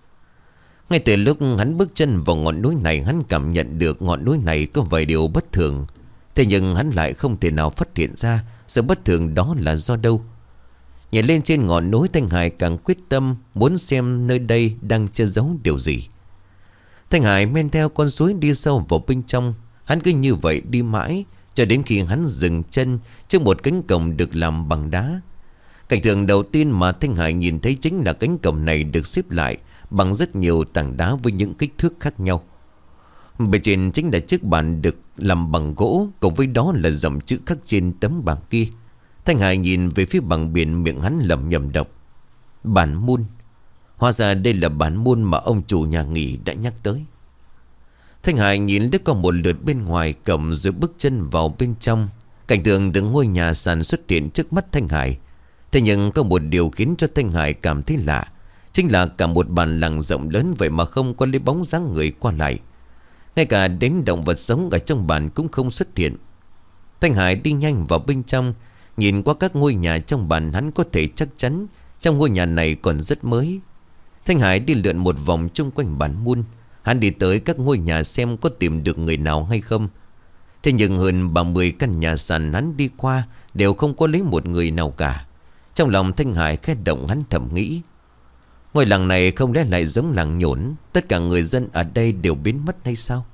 Ngay từ lúc hắn bước chân vào ngọn núi này, hắn cảm nhận được ngọn núi này có vài điều bất thường. Thế nhưng hắn lại không thể nào phát hiện ra sự bất thường đó là do đâu. Nhảy lên trên ngọn núi, Thanh Hải càng quyết tâm muốn xem nơi đây đang che giấu điều gì. Thanh Hải men theo con suối đi sâu vào bên trong. Hắn cứ như vậy đi mãi cho đến khi hắn dừng chân trước một cánh cổng được làm bằng đá. Cảnh tượng đầu tiên mà Thanh Hải nhìn thấy chính là cánh cổng này được xếp lại bằng rất nhiều tảng đá với những kích thước khác nhau. Bên trên chính là chiếc bàn được làm bằng gỗ, cùng với đó là dòng chữ khắc trên tấm bảng kia. Thanh Hải nhìn về phía bảng biển, miệng hắn lẩm nhẩm đọc: bản môn. Hóa ra đây là bản môn mà ông chủ nhà nghỉ đã nhắc tới. Thanh Hải nhìn lướt qua một lượt bên ngoài cổng rồi bước chân vào bên trong. Cảnh tượng từng ngôi nhà sàn xuất hiện trước mắt Thanh Hải. Thế nhưng có một điều khiến cho Thanh Hải cảm thấy lạ. Chính là cả một bản làng rộng lớn vậy mà không có lấy bóng dáng người qua lại. Ngay cả đến động vật sống ở trong bản cũng không xuất hiện. Thanh Hải đi nhanh vào bên trong. Nhìn qua các ngôi nhà trong bản, hắn có thể chắc chắn trong ngôi nhà này còn rất mới. Thanh Hải đi lượn một vòng chung quanh bản môn. Hắn đi tới các ngôi nhà xem có tìm được người nào hay không. Thế nhưng hơn ba mươi căn nhà sàn hắn đi qua đều không có lấy một người nào cả. Trong lòng Thanh Hải khẽ động, hắn thầm nghĩ: ngôi làng này không lẽ lại giống làng Nhổn, tất cả người dân ở đây đều biến mất hay sao?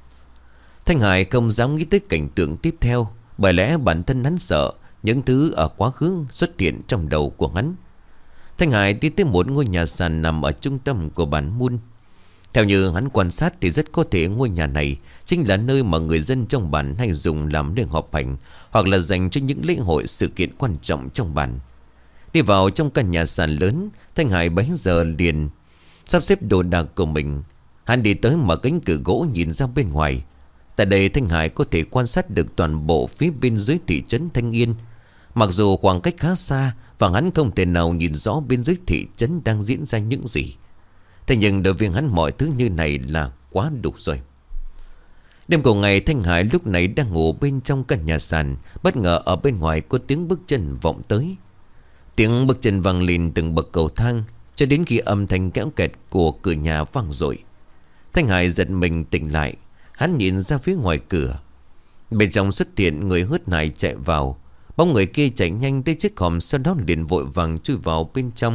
Thanh Hải không dám nghĩ tới cảnh tượng tiếp theo. Bởi lẽ bản thân hắn sợ những thứ ở quá khứ xuất hiện trong đầu của hắn. Thanh Hải đi tới một ngôi nhà sàn nằm ở trung tâm của bản môn. Theo như hắn quan sát thì rất có thể ngôi nhà này chính là nơi mà người dân trong bản hay dùng làm nơi họp hành, hoặc là dành cho những lễ hội sự kiện quan trọng trong bản. Đi vào trong căn nhà sàn lớn, Thanh Hải bấy giờ liền sắp xếp đồ đạc của mình. Hắn đi tới mở cánh cửa gỗ nhìn ra bên ngoài. Tại đây Thanh Hải có thể quan sát được toàn bộ phía bên dưới thị trấn Thanh Yên. Mặc dù khoảng cách khá xa và hắn không thể nào nhìn rõ bên dưới thị trấn đang diễn ra những gì. Thế nhưng đối với hắn mọi thứ như này là quá đủ rồi. Đêm cùng ngày, Thanh Hải lúc này đang ngủ bên trong căn nhà sàn. Bất ngờ ở bên ngoài có tiếng bước chân vọng tới. Tiếng bước chân vang lên từng bậc cầu thang, cho đến khi âm thanh kéo kẹt của cửa nhà vang dội. Thanh Hải giật mình tỉnh lại. Hắn nhìn ra phía ngoài cửa. Bên trong xuất hiện người hớt hải chạy vào. Bóng người kia chạy nhanh tới chiếc hòm, sau đó liền vội vàng chui vào bên trong.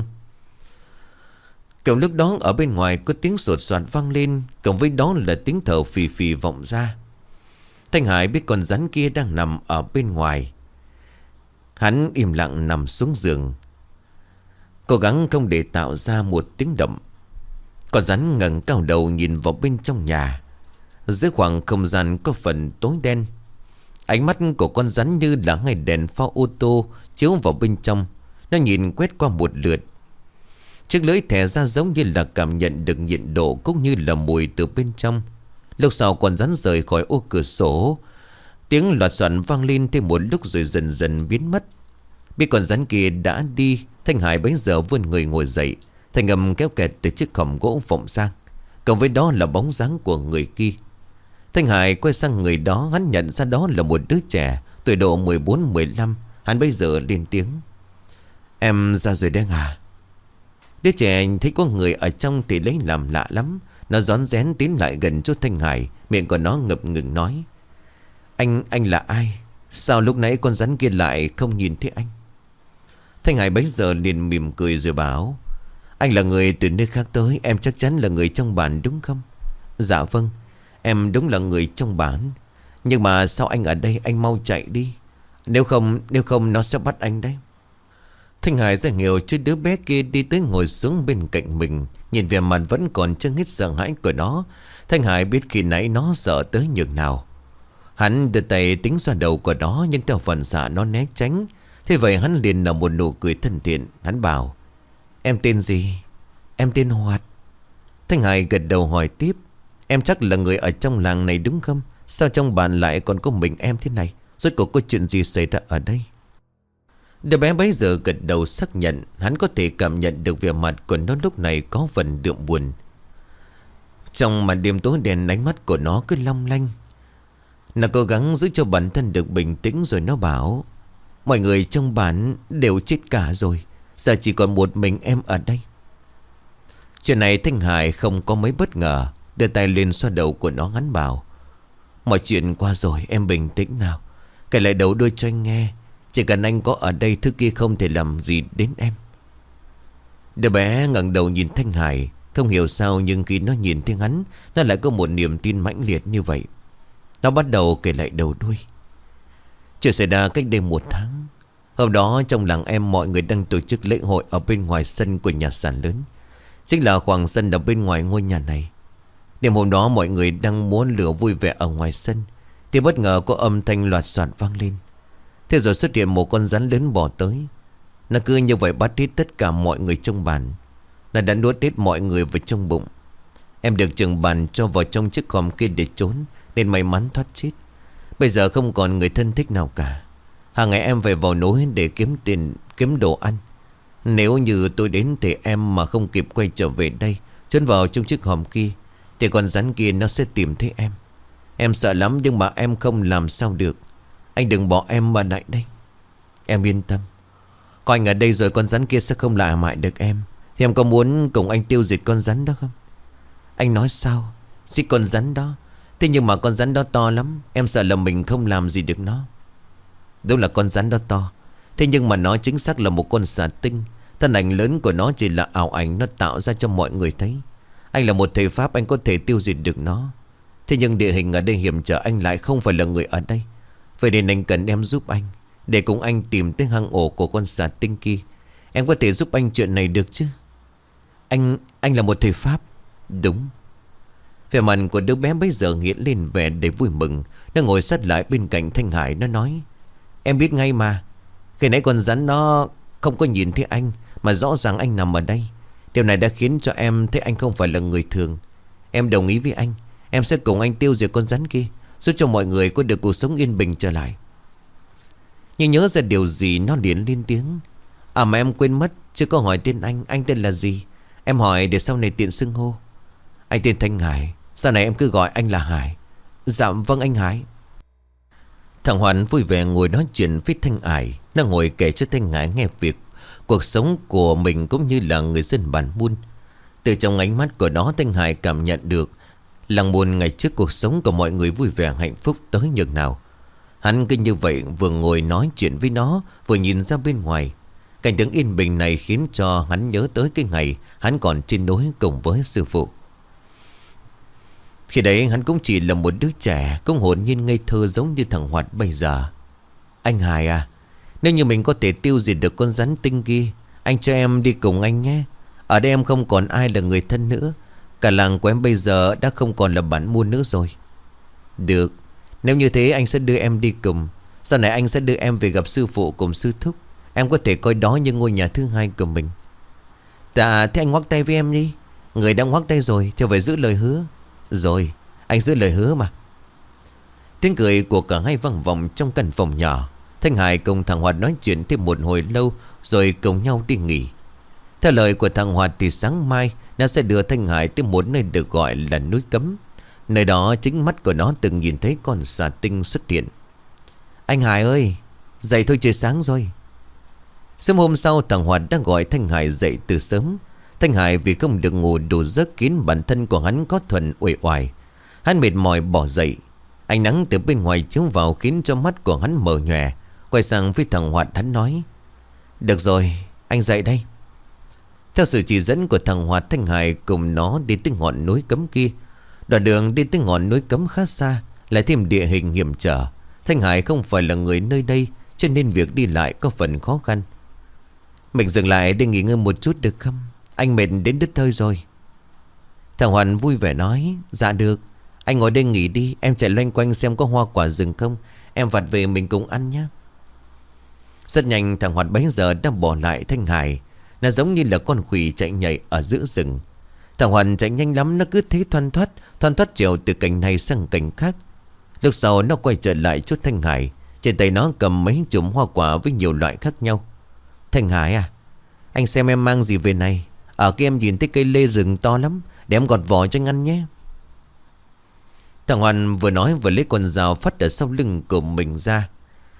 Cộng lúc đó ở bên ngoài có tiếng sột soạt vang lên, cộng với đó là tiếng thở phì phì vọng ra. Thanh Hải biết con rắn kia đang nằm ở bên ngoài. Hắn im lặng nằm xuống giường, cố gắng không để tạo ra một tiếng động. Con rắn ngẩng cao đầu nhìn vào bên trong nhà. Giữa khoảng không gian có phần tối đen. Ánh mắt của con rắn như là ngày đèn pha ô tô chiếu vào bên trong. Nó nhìn quét qua một lượt. Chiếc lưỡi thẻ ra giống như là cảm nhận được nhiệt độ cũng như là mùi từ bên trong. Lúc sau con rắn rời khỏi ô cửa sổ. Tiếng loạt soạn vang lên thêm một lúc rồi dần dần biến mất. Biết con rắn kia đã đi, Thanh Hải bấy giờ vươn người ngồi dậy. Thanh âm kéo kẹt từ chiếc hòm gỗ vọng sang. Cộng với đó là bóng dáng của người kia. Thanh Hải quay sang người đó, hắn nhận ra đó là một đứa trẻ tuổi độ mười bốn mười lăm. Hắn bây giờ lên tiếng: "Em ra rồi đấy à?" Đứa trẻ thấy có người ở trong thì lấy làm lạ lắm. Nó rón rén tiến lại gần chỗ Thanh Hải. Miệng của nó ngập ngừng nói: Anh, anh là ai? Sao lúc nãy con rắn kia lại không nhìn thấy anh?" Thanh Hải bấy giờ liền mỉm cười rồi bảo: "Anh là người từ nơi khác tới, em chắc chắn là người trong bản đúng không?" "Dạ vâng, em đúng là người trong bản. Nhưng mà sao anh ở đây, anh mau chạy đi. Nếu không, nếu không nó sẽ bắt anh đấy." Thanh Hải ra hiểu chứ đứa bé kia đi tới ngồi xuống bên cạnh mình. Nhìn vẻ mặt vẫn còn chưa hết sợ hãi của nó, Thanh Hải biết khi nãy nó sợ tới nhường nào. Hắn đưa tay tính ra đầu của nó, nhưng theo phần xạ nó né tránh. Thế vậy hắn liền nở một nụ cười thân thiện. Hắn bảo: "Em tên gì?" "Em tên Hoạt." Thanh Hải gật đầu hỏi tiếp: "Em chắc là người ở trong làng này đúng không? Sao trong bản lại còn có mình em thế này? Rốt cuộc có chuyện gì xảy ra ở đây?" Đứa bé bấy giờ gật đầu xác nhận. Hắn có thể cảm nhận được vẻ mặt của nó lúc này có phần đượm buồn. Trong màn đêm tối đen, ánh mắt của nó cứ long lanh. Nó cố gắng giữ cho bản thân được bình tĩnh rồi nó bảo: "Mọi người trong bản đều chết cả rồi, giờ chỉ còn một mình em ở đây." Chuyện này Thanh Hải không có mấy bất ngờ. Đưa tay lên xoa đầu của nó, hắn bảo: "Mọi chuyện qua rồi, em bình tĩnh nào. Kể lại đầu đuôi cho anh nghe. Chỉ cần anh có ở đây, thứ kia không thể làm gì đến em." Đứa bé ngẩng đầu nhìn Thanh Hải. Không hiểu sao nhưng khi nó nhìn thấy hắn, nó lại có một niềm tin mãnh liệt như vậy. Nó bắt đầu kể lại đầu đuôi. Chuyện xảy ra cách đây một tháng. Hôm đó trong làng em, mọi người đang tổ chức lễ hội ở bên ngoài sân của nhà sàn lớn, chính là khoảng sân ở bên ngoài ngôi nhà này. Đêm hôm đó mọi người đang múa lửa vui vẻ ở ngoài sân, thì bất ngờ có âm thanh loạt soạt vang lên. Thế rồi xuất hiện một con rắn lớn bò tới. Nó cứ như vậy bắt hết tất cả mọi người trong bàn. Nó đã nuốt hết mọi người vào trong bụng. Em được trưởng bàn cho vào trong chiếc hòm kia để trốn, nên may mắn thoát chết. Bây giờ không còn người thân thích nào cả. Hàng ngày em phải vào núi để kiếm tiền, kiếm đồ ăn. Nếu như tôi đến thì em mà không kịp quay trở về đây, trốn vào trong chiếc hòm kia, thì con rắn kia nó sẽ tìm thấy em. Em sợ lắm nhưng mà em không làm sao được. Anh đừng bỏ em mà lại đây. Em yên tâm, có anh ở đây rồi con rắn kia sẽ không làm hại được em. Thì em có muốn cùng anh tiêu diệt con rắn đó không?" "Anh nói sao? Giết con rắn đó? Thế nhưng mà con rắn đó to lắm, em sợ là mình không làm gì được nó." "Đúng là con rắn đó to. Thế nhưng mà nó chính xác là một con xà tinh. Thân ảnh lớn của nó chỉ là ảo ảnh nó tạo ra cho mọi người thấy. Anh là một thầy pháp, anh có thể tiêu diệt được nó. Thế nhưng địa hình ở đây hiểm trở, anh lại không phải là người ở đây. Vậy nên anh cần em giúp anh, để cùng anh tìm tới hang ổ của con xà tinh kia. Em có thể giúp anh chuyện này được chứ?" Anh, anh là một thầy pháp?" "Đúng." Vẻ mặt của đứa bé bây giờ hiện lên vẻ để vui mừng. Nó ngồi sát lại bên cạnh Thanh Hải. Nó nói: "Em biết ngay mà. Cái nãy con rắn nó không có nhìn thấy anh, mà rõ ràng anh nằm ở đây. Điều này đã khiến cho em thấy anh không phải là người thường. Em đồng ý với anh. Em sẽ cùng anh tiêu diệt con rắn kia, giúp cho mọi người có được cuộc sống yên bình trở lại." Nhưng nhớ ra điều gì nó liền lên tiếng. À mà em quên mất, chưa có hỏi tên anh. Anh tên là gì? Em hỏi để sau này tiện xưng hô. Anh tên Thanh Hải. Sau này em cứ gọi anh là Hải. Dạ vâng anh Hải. Thằng Hoàn vui vẻ ngồi nói chuyện với Thanh Hải. Nó ngồi kể cho Thanh Hải nghe việc cuộc sống của mình cũng như là người dân bản Môn. Từ trong ánh mắt của nó, Thanh Hải cảm nhận được làng Môn ngày trước cuộc sống của mọi người vui vẻ hạnh phúc tới nhường nào. Hắn cứ như vậy vừa ngồi nói chuyện với nó, vừa nhìn ra bên ngoài. Cảnh tượng yên bình này khiến cho hắn nhớ tới cái ngày hắn còn trên núi cùng với sư phụ. Khi đấy hắn cũng chỉ là một đứa trẻ, cũng hồn nhiên ngây thơ giống như thằng Hoạt bây giờ. Anh Hải à, nếu như mình có thể tiêu diệt được con rắn tinh kia, anh cho em đi cùng anh nhé. Ở đây em không còn ai là người thân nữa. Cả làng của em bây giờ đã không còn là bản Môn nữa rồi. Được, nếu như thế anh sẽ đưa em đi cùng. Sau này anh sẽ đưa em về gặp sư phụ cùng sư thúc. Em có thể coi đó như ngôi nhà thứ hai của mình. Dạ thế anh ngoắc tay với em đi. Người đã ngoắc tay rồi thì phải giữ lời hứa. Rồi anh giữ lời hứa mà. Tiếng cười của cả hai vang vọng trong căn phòng nhỏ. Thanh Hải cùng thằng Hoạt nói chuyện thêm một hồi lâu rồi cùng nhau đi nghỉ. Theo lời của thằng Hoạt thì sáng mai nó sẽ đưa Thanh Hải tới một nơi được gọi là núi Cấm. Nơi đó chính mắt của nó từng nhìn thấy con xà tinh xuất hiện. Anh Hải ơi, dậy thôi trời sáng rồi. Sớm hôm sau thằng Hoạt đã gọi Thanh Hải dậy từ sớm. Thanh Hải vì không được ngủ đủ giấc khiến bản thân của hắn có thuần uể oải. Hắn mệt mỏi bỏ dậy. Ánh nắng từ bên ngoài chiếu vào khiến cho mắt của hắn mờ nhòe. Quay sang với thằng Hoạt hắn nói: Được rồi, anh dậy đây. Theo sự chỉ dẫn của thằng Hoạt, Thanh Hải cùng nó đi tới ngọn núi Cấm kia. Đoạn đường đi tới ngọn núi Cấm khá xa, lại thêm địa hình hiểm trở. Thanh Hải không phải là người nơi đây, cho nên việc đi lại có phần khó khăn. Mình dừng lại để nghỉ ngơi một chút được không? Anh mệt đến đứt hơi rồi. Thằng Hoàn vui vẻ nói: Dạ được, anh ngồi đây nghỉ đi. Em chạy loanh quanh xem có hoa quả rừng không. Em vặt về mình cùng ăn nhé. Rất nhanh thằng Hoàn bấy giờ đã bỏ lại Thanh Hải. Nó giống như là con khỉ chạy nhảy ở giữa rừng. Thằng Hoàn chạy nhanh lắm. Nó cứ thế thoăn thoắt Thoăn thoắt trèo từ cành này sang cành khác. Lúc sau nó quay trở lại chút Thanh Hải. Trên tay nó cầm mấy chùm hoa quả với nhiều loại khác nhau. Thanh Hải à, anh xem em mang gì về này. Ở kia em nhìn thấy cây lê rừng to lắm, để em gọt vỏ cho anh ăn nhé. Thằng Hoàn vừa nói vừa lấy con dao phát ở sau lưng của mình ra.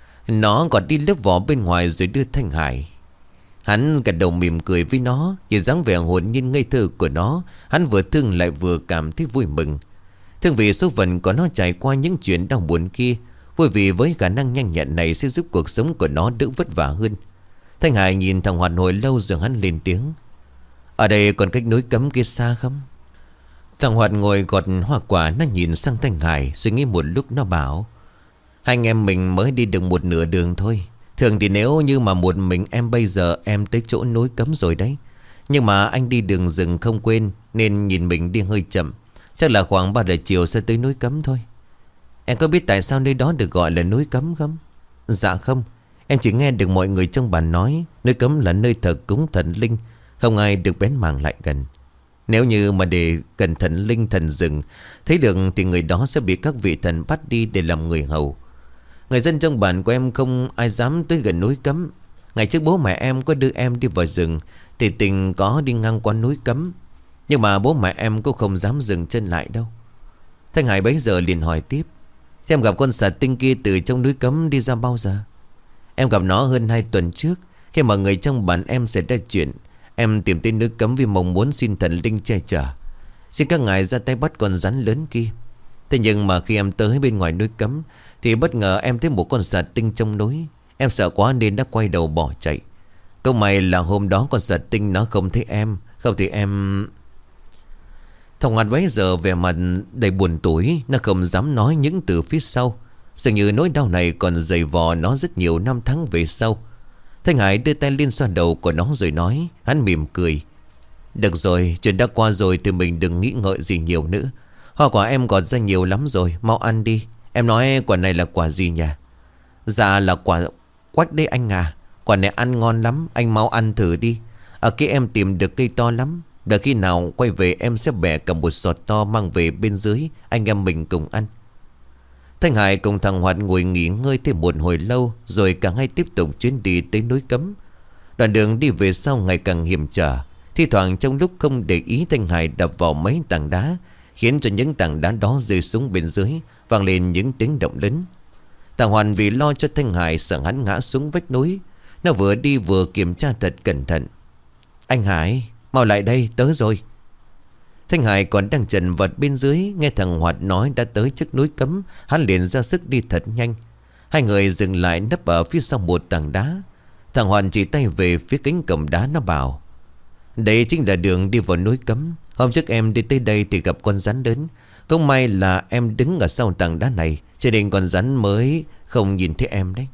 Nó gọt đi lớp vỏ bên ngoài rồi đưa Thanh Hải. Hắn gật đầu mỉm cười với nó. Nhìn dáng vẻ hồn nhiên ngây thơ của nó, hắn vừa thương lại vừa cảm thấy vui mừng. Thương vì số phận của nó trải qua những chuyện đau buồn kia, vui vì với khả năng nhanh nhẹn này sẽ giúp cuộc sống của nó đỡ vất vả hơn. Thanh Hải nhìn thằng Hoàn hồi lâu rồi hắn lên tiếng: Ở đây còn cách núi Cấm kia xa không? Thằng Hoạt ngồi gọt hoa quả, nó nhìn sang Thanh Hải, suy nghĩ một lúc nó bảo: Hai anh em mình mới đi được một nửa đường thôi. Thường thì nếu như mà một mình em bây giờ em tới chỗ núi Cấm rồi đấy. Nhưng mà anh đi đường rừng không quên, nên nhìn mình đi hơi chậm. Chắc là khoảng ba giờ chiều sẽ tới núi Cấm thôi. Em có biết tại sao nơi đó được gọi là núi Cấm không? Dạ không, em chỉ nghe được mọi người trong bản nói núi Cấm là nơi thờ cúng thần linh, không ai được bén mảng lại gần. Nếu như mà để cần thần linh thần rừng thấy được thì người đó sẽ bị các vị thần bắt đi để làm người hầu. Người dân trong bản của em không ai dám tới gần núi Cấm. Ngày trước bố mẹ em có đưa em đi vào rừng thì tình có đi ngang qua núi Cấm, nhưng mà bố mẹ em cũng không dám dừng chân lại đâu. Thanh Hải bấy giờ liền hỏi tiếp: Thế em gặp con xà tinh kia từ trong núi Cấm đi ra bao giờ? Em gặp nó hơn hai tuần trước. Khi mà người trong bản em xảy ra chuyện, em tìm tới núi Cấm vì mong muốn xin thần linh che chở, xin các ngài ra tay bắt con rắn lớn kia. Thế nhưng mà khi em tới bên ngoài núi Cấm thì bất ngờ em thấy một con xà tinh trong núi. Em sợ quá nên đã quay đầu bỏ chạy. Câu may là hôm đó con xà tinh nó không thấy em. Không thì em... Thằng Hoạt bấy giờ vẻ mặt đầy buồn tủi. Nó không dám nói những từ phía sau. Dường như nỗi đau này còn dày vò nó rất nhiều năm tháng về sau. Thanh Hải đưa tay lên xoa đầu của nó rồi nói. Hắn mỉm cười: Được rồi, chuyện đã qua rồi thì mình đừng nghĩ ngợi gì nhiều nữa. Hoa quả em gọt ra nhiều lắm rồi, mau ăn đi. Em nói quả này là quả gì nhỉ? Dạ là quả quách đấy anh à. Quả này ăn ngon lắm, anh mau ăn thử đi. Ở kia em tìm được cây to lắm. Đợi khi nào quay về em sẽ bẻ cả một sọt to mang về bên dưới, anh em mình cùng ăn. Thanh Hải cùng thằng Hoạt ngồi nghỉ ngơi thêm một hồi lâu, rồi cả hai tiếp tục chuyến đi tới núi Cấm. Đoạn đường đi về sau ngày càng hiểm trở. Thi thoảng trong lúc không để ý, Thanh Hải đập vào mấy tảng đá, khiến cho những tảng đá đó rơi xuống bên dưới, vang lên những tiếng động lớn. Thằng Hoàn vì lo cho Thanh Hải sợ hắn ngã xuống vách núi, nó vừa đi vừa kiểm tra thật cẩn thận. Anh Hải, mau lại đây, tới rồi. Thanh Hải còn đang chần vật bên dưới, nghe thằng Hoạt nói đã tới trước núi Cấm, hắn liền ra sức đi thật nhanh. Hai người dừng lại nấp ở phía sau một tảng đá. Thằng Hoạt chỉ tay về phía cánh cổng đá, nó bảo: đây chính là đường đi vào núi Cấm. Hôm trước em đi tới đây thì gặp con rắn lớn. Không may là em đứng ở sau tảng đá này, cho nên con rắn mới không nhìn thấy em đấy.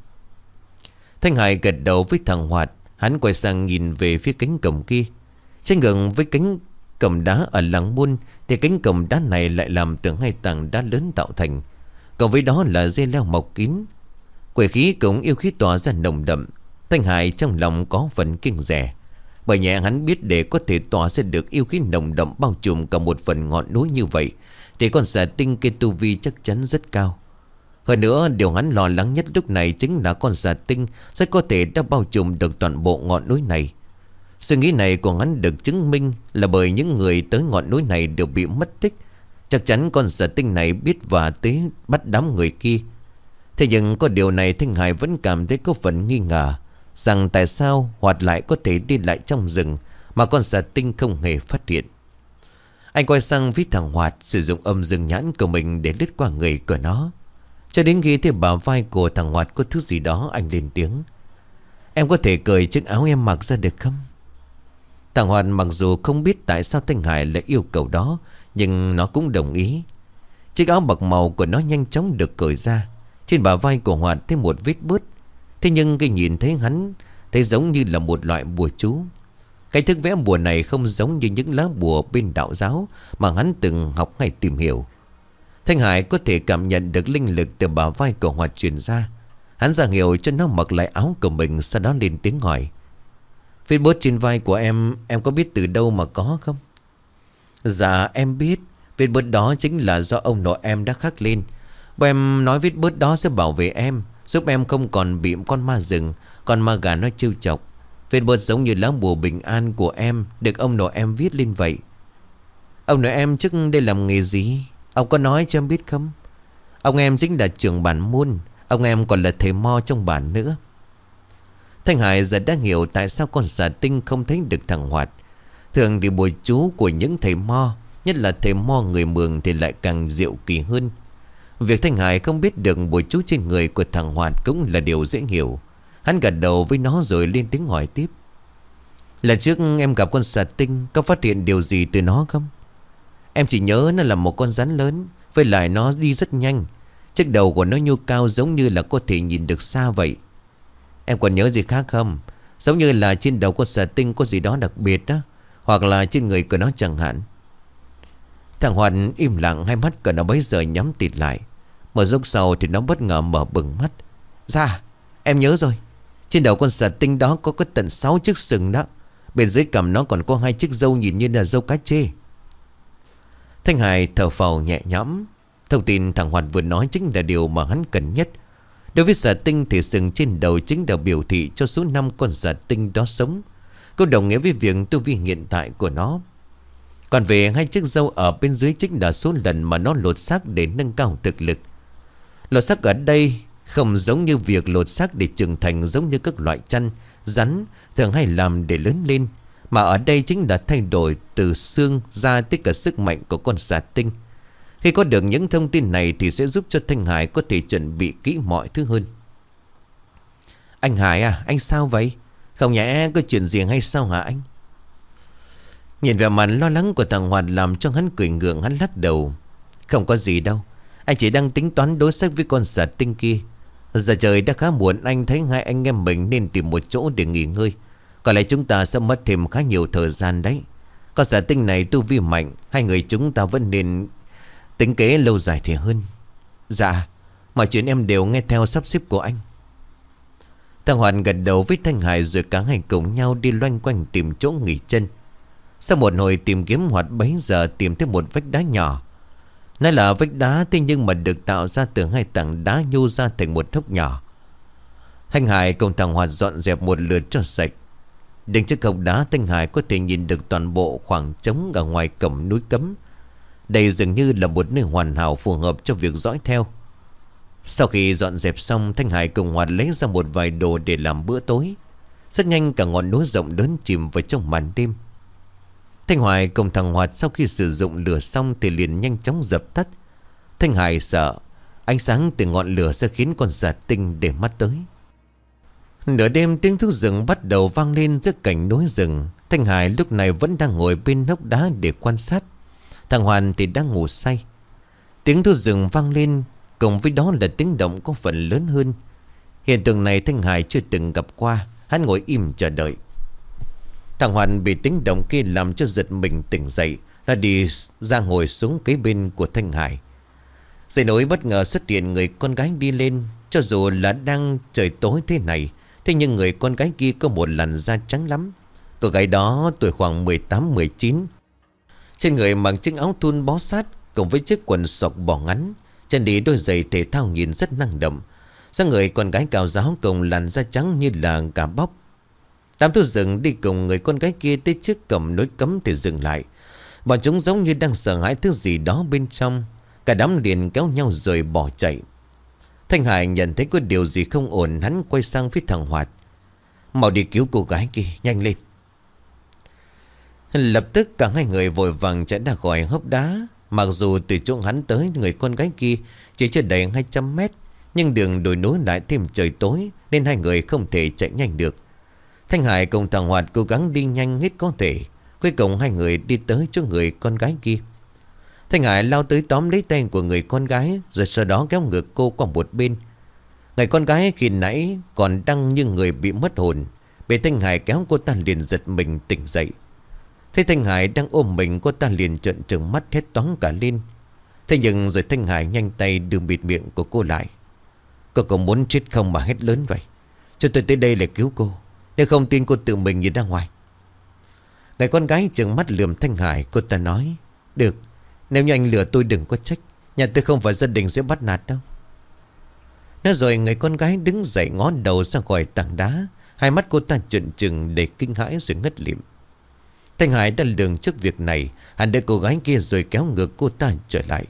Thanh Hải gật đầu với thằng Hoạt. Hắn quay sang nhìn về phía cánh cổng kia. Trên gần với cánh cổng đá ở làng môn, thì cánh cổng đá này lại làm từ hai tảng đá lớn tạo thành. Cộng với đó là dây leo mọc kín. Quỷ khí cũng yêu khí tỏa ra nồng đậm. Thanh Hải trong lòng có phần kinh rẻ, bởi nhẹ hắn biết để có thể tỏa ra được yêu khí nồng đậm bao trùm cả một phần ngọn núi như vậy, thì con xà tinh kia tu vi chắc chắn rất cao. Hơn nữa, điều hắn lo lắng nhất lúc này chính là con xà tinh sẽ có thể đã bao trùm được toàn bộ ngọn núi này. Suy nghĩ này của hắn được chứng minh là bởi những người tới ngọn núi này đều bị mất tích. Chắc chắn con xà tinh này biết và tới bắt đám người kia. Thế nhưng có điều này Thanh Hải vẫn cảm thấy có phần nghi ngờ, rằng tại sao Hoạt lại có thể đi lại trong rừng mà con xà tinh không hề phát hiện. Anh quay sang với thằng Hoạt, sử dụng âm dương nhãn của mình để lướt qua người của nó. Cho đến khi thấy bả vai của thằng Hoạt có thứ gì đó, anh lên tiếng: em có thể cởi chiếc áo em mặc ra được không? Thằng Hoạt mặc dù không biết tại sao Thanh Hải lại yêu cầu đó, nhưng nó cũng đồng ý. Chiếc áo bạc màu của nó nhanh chóng được cởi ra. Trên bả vai của Hoạt thấy một vết bớt. Thế nhưng khi nhìn thấy hắn, thấy giống như là một loại bùa chú. Cái thức vẽ bùa này không giống như những lá bùa bên đạo giáo mà hắn từng học hay tìm hiểu. Thanh Hải có thể cảm nhận được linh lực từ bả vai của Hoạt truyền ra. Hắn ra hiệu cho nó mặc lại áo của mình, sau đó lên tiếng hỏi: vết bớt trên vai của em, em có biết từ đâu mà có không? Dạ em biết. Vết bớt đó chính là do ông nội em đã khắc lên. Và em nói vết bớt đó sẽ bảo vệ em, giúp em không còn bị con ma rừng, con ma gà nó trêu chọc. Vết bớt giống như lá bùa bình an của em, được ông nội em viết lên vậy. Ông nội em trước đây làm nghề gì? Ông có nói cho em biết không? Ông em chính là trưởng bản môn. Ông em còn là thầy mo trong bản nữa. Thanh Hải giờ đã hiểu tại sao con xà tinh không thấy được thằng Hoạt. Thường thì bùa chú của những thầy mo, nhất là thầy mo người Mường, thì lại càng diệu kỳ hơn. Việc Thanh Hải không biết được bùa chú trên người của thằng Hoạt cũng là điều dễ hiểu. Hắn gật đầu với nó rồi lên tiếng hỏi tiếp: lần trước em gặp con xà tinh, có phát hiện điều gì từ nó không? Em chỉ nhớ nó là một con rắn lớn, với lại nó đi rất nhanh. Chiếc đầu của nó nhô cao giống như là có thể nhìn được xa vậy. Em còn nhớ gì khác không? Giống như là trên đầu con xà tinh có gì đó đặc biệt đó, hoặc là trên người của nó chẳng hạn. Thằng Hoàn im lặng, hai mắt của nó bấy giờ nhắm tịt lại. Một lúc sau thì nó bất ngờ mở bừng mắt. Dạ em nhớ rồi. Trên đầu con xà tinh đó có có tận sáu chiếc sừng đó. Bên dưới cằm nó còn có hai chiếc râu nhìn như là râu cá chê. Thanh Hải thở phào nhẹ nhõm. Thông tin thằng Hoàn vừa nói chính là điều mà hắn cần nhất. Đối với xà tinh thì sừng trên đầu chính là biểu thị cho số năm con xà tinh đó sống, cũng đồng nghĩa với việc tu vi hiện tại của nó. Còn về hai chiếc râu ở bên dưới chính là số lần mà nó lột xác để nâng cao thực lực. Lột xác ở đây không giống như việc lột xác để trưởng thành giống như các loại chăn, rắn thường hay làm để lớn lên, mà ở đây chính là thay đổi từ xương ra tới cả sức mạnh của con xà tinh. Khi có được những thông tin này thì sẽ giúp cho Thanh Hải có thể chuẩn bị kỹ mọi thứ hơn. Anh Hải à, anh sao vậy? Không nhẽ có chuyện gì hay sao hả anh? Nhìn vẻ mặt lo lắng của thằng Hoạt làm cho hắn cười ngượng, hắn lắc đầu. Không có gì đâu, anh chỉ đang tính toán đối sách với con xà tinh kia. Giờ trời đã khá muộn, anh thấy hai anh em mình nên tìm một chỗ để nghỉ ngơi. Có lẽ chúng ta sẽ mất thêm khá nhiều thời gian đấy. Con xà tinh này tu vi mạnh, hai người chúng ta vẫn nên tính kế lâu dài thì hơn. Dạ, mọi chuyện em đều nghe theo sắp xếp của anh. Thằng Hoàn gật đầu với Thanh Hải rồi cả hai cùng nhau đi loanh quanh tìm chỗ nghỉ chân. Sau một hồi tìm kiếm, Hoạt bấy giờ tìm thấy một vách đá nhỏ. Nó là vách đá, thế nhưng mà được tạo ra từ hai tảng đá nhô ra thành một hốc nhỏ. Thanh Hải cùng thằng Hoạt dọn dẹp một lượt cho sạch. Đứng trước hốc đá, Thanh Hải có thể nhìn được toàn bộ khoảng trống ở ngoài cổng núi cấm. Đây dường như là một nơi hoàn hảo phù hợp cho việc dõi theo. Sau khi dọn dẹp xong, Thanh Hải cùng Hoạt lấy ra một vài đồ để làm bữa tối. Rất nhanh cả ngọn núi rộng lớn chìm vào trong màn đêm. Thanh Hải cùng thằng Hoạt sau khi sử dụng lửa xong thì liền nhanh chóng dập tắt. Thanh Hải sợ ánh sáng từ ngọn lửa sẽ khiến con xà tinh để mắt tới. Nửa đêm tiếng thú rừng bắt đầu vang lên giữa cảnh núi rừng. Thanh Hải lúc này vẫn đang ngồi bên hốc đá để quan sát. Thằng Hoàn thì đang ngủ say. Tiếng thú rừng vang lên, cùng với đó là tiếng động có phần lớn hơn. Hiện tượng này Thanh Hải chưa từng gặp qua. Hắn ngồi im chờ đợi. Thằng Hoàn bị tiếng động kia làm cho giật mình tỉnh dậy. Nó đi ra ngồi xuống kế bên của Thanh Hải. Dãy núi bất ngờ xuất hiện người con gái đi lên. Cho dù là đang trời tối thế này, thế nhưng người con gái kia có một làn da trắng lắm. Cô gái đó tuổi khoảng mười tám mười chín. Trên người mặc chiếc áo thun bó sát cùng với chiếc quần sọc bò ngắn. Chân đi đôi giày thể thao nhìn rất năng động. Sang người con gái cao giáo cùng làn da trắng như là cả bóc. Đám thú rừng đi cùng người con gái kia tới trước cổng núi cấm thì dừng lại. Bọn chúng giống như đang sợ hãi thứ gì đó bên trong. Cả đám liền kéo nhau rồi bỏ chạy. Thanh Hải nhận thấy có điều gì không ổn, hắn quay sang phía thằng Hoạt. Mau đi cứu cô gái kia, nhanh lên. Lập tức cả hai người vội vàng chạy ra khỏi hốc đá. Mặc dù từ chỗ hắn tới người con gái kia chỉ chưa đầy hai trăm mét, nhưng đường đồi núi lại thêm trời tối nên hai người không thể chạy nhanh được. Thanh Hải cùng thằng Hoạt cố gắng đi nhanh hết có thể. Cuối cùng hai người đi tới chỗ người con gái kia. Thanh Hải lao tới tóm lấy tay của người con gái, rồi sau đó kéo ngược cô qua một bên. Người con gái khi nãy còn đang như người bị mất hồn, bị Thanh Hải kéo cô ta liền giật mình tỉnh dậy. Thấy Thanh Hải đang ôm mình, cô ta liền trợn trừng mắt hét toáng cả lên. Thế nhưng rồi Thanh Hải nhanh tay đưa bịt miệng của cô lại. Cô có muốn chết không mà hét lớn vậy? Cho tôi tới đây để cứu cô, nếu không tin cô tự mình nhìn ra ngoài. Người con gái trừng mắt lườm Thanh Hải. Cô ta nói: Được, nếu như anh lừa tôi đừng có trách. Nhà tôi không phải gia đình sẽ bắt nạt đâu. Nói rồi người con gái đứng dậy ngó đầu ra khỏi tảng đá. Hai mắt cô ta trợn trừng để kinh hãi rồi ngất lịm. Thanh Hải đã lường trước việc này. Hắn đỡ cô gái kia rồi kéo ngược cô ta trở lại.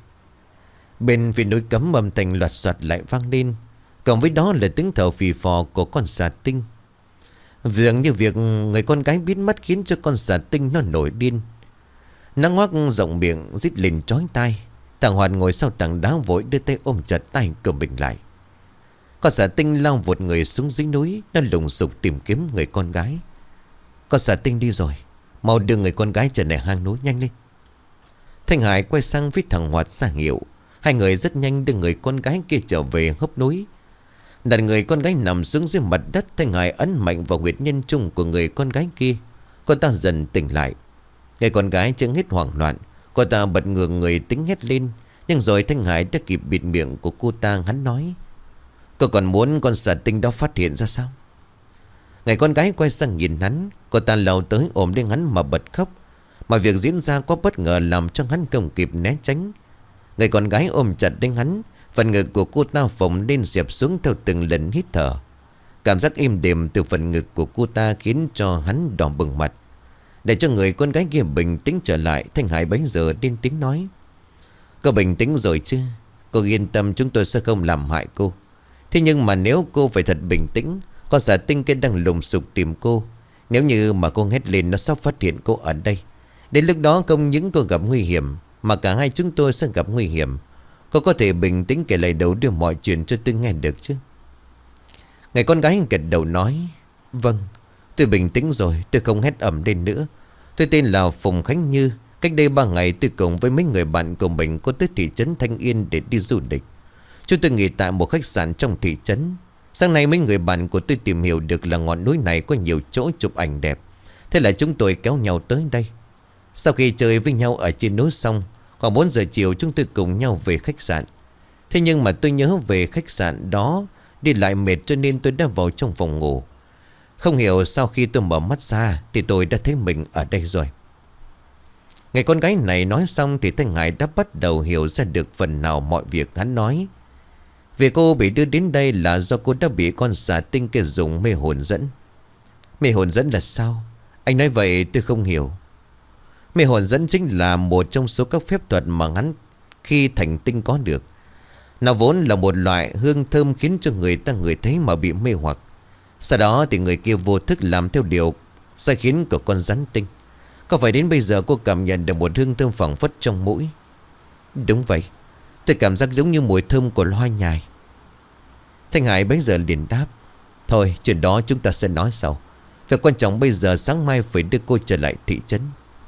Bên phía núi cấm âm thanh loạt soạt lại vang lên. Cộng với đó là tiếng thở phì phò của con xà tinh. Dường như việc người con gái biến mất khiến cho con xà tinh nó nổi điên. Nó ngoác rộng miệng rít lên chói tai. Thằng Hoàn ngồi sau tảng đá vội đưa tay ôm chặt tay của mình lại. Con xà tinh lao vụt người xuống dưới núi. Nó lùng sục tìm kiếm người con gái. Con xà tinh đi rồi, mau đưa người con gái trở lại hang núi, nhanh lên. Thanh Hải quay sang với thằng Hoạt ra hiệu. Hai người rất nhanh đưa người con gái kia trở về hốc núi. Đặt người con gái nằm xuống dưới mặt đất. Thanh Hải ấn mạnh vào huyệt nhân trung của người con gái kia. Cô ta dần tỉnh lại. Người con gái chưa hết hoảng loạn. Cô ta bật ngửa người tính hét lên. Nhưng rồi Thanh Hải đã kịp bịt miệng của cô ta. Hắn nói: Cô còn muốn con xà tinh đó phát hiện ra sao? Người con gái quay sang nhìn hắn. Cô ta lao tới ôm lên hắn mà bật khóc. Mà việc diễn ra có bất ngờ làm cho hắn không kịp né tránh. Người con gái ôm chặt đến hắn. Phần ngực của cô ta phồng lên dẹp xuống theo từng lần hít thở. Cảm giác êm đềm từ phần ngực của cô ta khiến cho hắn đỏ bừng mặt. Để cho người con gái kia bình tĩnh trở lại, Thanh Hải bấy giờ lên tiếng nói: Cô bình tĩnh rồi chứ? Cô yên tâm, chúng tôi sẽ không làm hại cô. Thế nhưng mà nếu cô phải thật bình tĩnh, con xà tinh kia đang lùng sục tìm cô. Nếu như mà cô hét lên, nó sắp phát hiện cô ở đây. Đến lúc đó không những cô gặp nguy hiểm, mà cả hai chúng tôi sẽ gặp nguy hiểm. Cô có thể bình tĩnh kể lại đầu đưa mọi chuyện cho tôi nghe được chứ? Người con gái gật đầu nói: Vâng, tôi bình tĩnh rồi, tôi không hét ầm lên nữa. Tôi tên là Phùng Khánh Như. Cách đây ba ngày tôi cùng với mấy người bạn của mình có tới thị trấn Thanh Yên để đi du lịch. Chúng tôi nghỉ tại một khách sạn trong thị trấn. Sáng nay mấy người bạn của tôi tìm hiểu được là ngọn núi này có nhiều chỗ chụp ảnh đẹp. Thế là chúng tôi kéo nhau tới đây. Sau khi chơi với nhau ở trên núi xong, khoảng bốn giờ chiều chúng tôi cùng nhau về khách sạn. Thế nhưng mà tôi nhớ về khách sạn đó đi lại mệt cho nên tôi đã vào trong phòng ngủ. Không hiểu sau khi tôi mở mắt ra thì tôi đã thấy mình ở đây rồi. Ngày con gái này nói xong thì Thanh Hải đã bắt đầu hiểu ra được phần nào mọi việc hắn nói. Việc cô bị đưa đến đây là do cô đã bị con xà tinh kia dùng mê hồn dẫn. Mê hồn dẫn là sao? Anh nói vậy tôi không hiểu. Mê hồn dẫn chính là một trong số các phép thuật mà hắn khi thành tinh có được. Nó vốn là một loại hương thơm khiến cho người ta ngửi thấy mà bị mê hoặc. Sau đó thì người kia vô thức làm theo điều sai khiến của con rắn tinh. Có phải đến bây giờ cô cảm nhận được một hương thơm phảng phất trong mũi? Đúng vậy. Tôi cảm giác giống như mùi thơm của hoa nhài. Thanh Hải bấy giờ liền đáp: Thôi chuyện đó chúng ta sẽ nói sau. Việc quan trọng bây giờ sáng mai phải đưa cô trở lại thị trấn.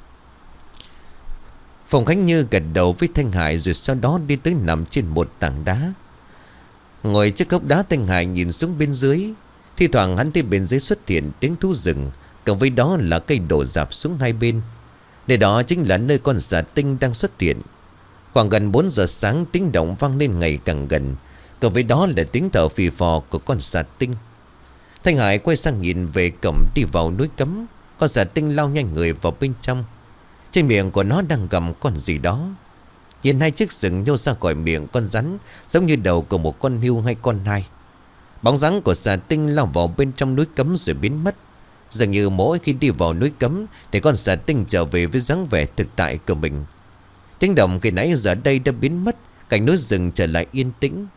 Phòng Khánh Như gật đầu với Thanh Hải, rồi sau đó đi tới nằm trên một tảng đá. Ngồi trước gốc đá, Thanh Hải nhìn xuống bên dưới. Thi thoảng hắn thấy bên dưới xuất hiện tiếng thú rừng, cộng với đó là cây đổ rạp xuống hai bên. Nơi đó chính là nơi con xà tinh đang xuất hiện. Khoảng gần bốn giờ sáng, tiếng động vang lên ngày càng gần, cộng với đó là tiếng thở phì phò của con xà tinh. Thanh Hải quay sang nhìn về cổng đi vào núi cấm. Con xà tinh lao nhanh người vào bên trong. Trên miệng của nó đang gặm con gì đó. Nhìn hai chiếc sừng nhô ra khỏi miệng con rắn, giống như đầu của một con hươu hay con nai. Bóng dáng của xà tinh lao vào bên trong núi cấm rồi biến mất. Dường như mỗi khi đi vào núi cấm thì con xà tinh trở về với dáng vẻ thực tại của mình. Tiếng động khi nãy giờ đây đã biến mất, cảnh núi rừng trở lại yên tĩnh.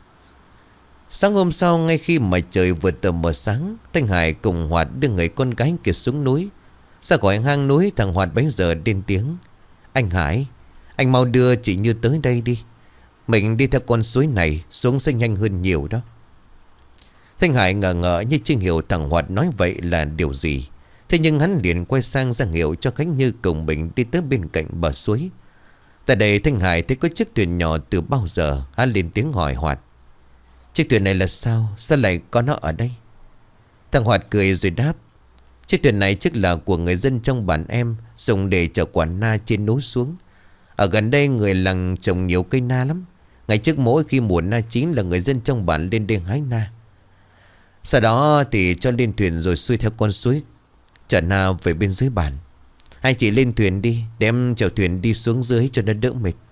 Sáng hôm sau, ngay khi mà trời vừa tờ mờ sáng, Thanh Hải cùng Hoạt đưa người con gái kia xuống núi. Ra khỏi hang núi, thằng Hoạt bấy giờ lên tiếng: Anh Hải, anh mau đưa chị Như tới đây đi. Mình đi theo con suối này xuống sẽ nhanh hơn nhiều đó. Thanh Hải ngờ ngợ như chưa hiểu thằng Hoạt nói vậy là điều gì. Thế nhưng hắn liền quay sang ra hiệu cho Khánh Như cùng mình đi tới bên cạnh bờ suối. Tại đây Thanh Hải thấy có chiếc thuyền nhỏ từ bao giờ. Hắn lên tiếng hỏi Hoạt: Chiếc thuyền này là sao? Sao lại có nó ở đây? Thằng Hoạt cười rồi đáp: Chiếc thuyền này trước là của người dân trong bản em, dùng để chở quả na trên núi xuống. Ở gần đây người làng trồng nhiều cây na lắm. Ngày trước mỗi khi mùa na chín là người dân trong bản lên đây hái na. Sau đó thì cho lên thuyền rồi xuôi theo con suối chở na về bên dưới bản. Hai chị lên thuyền đi, đem chèo thuyền đi xuống dưới cho nó đỡ mệt.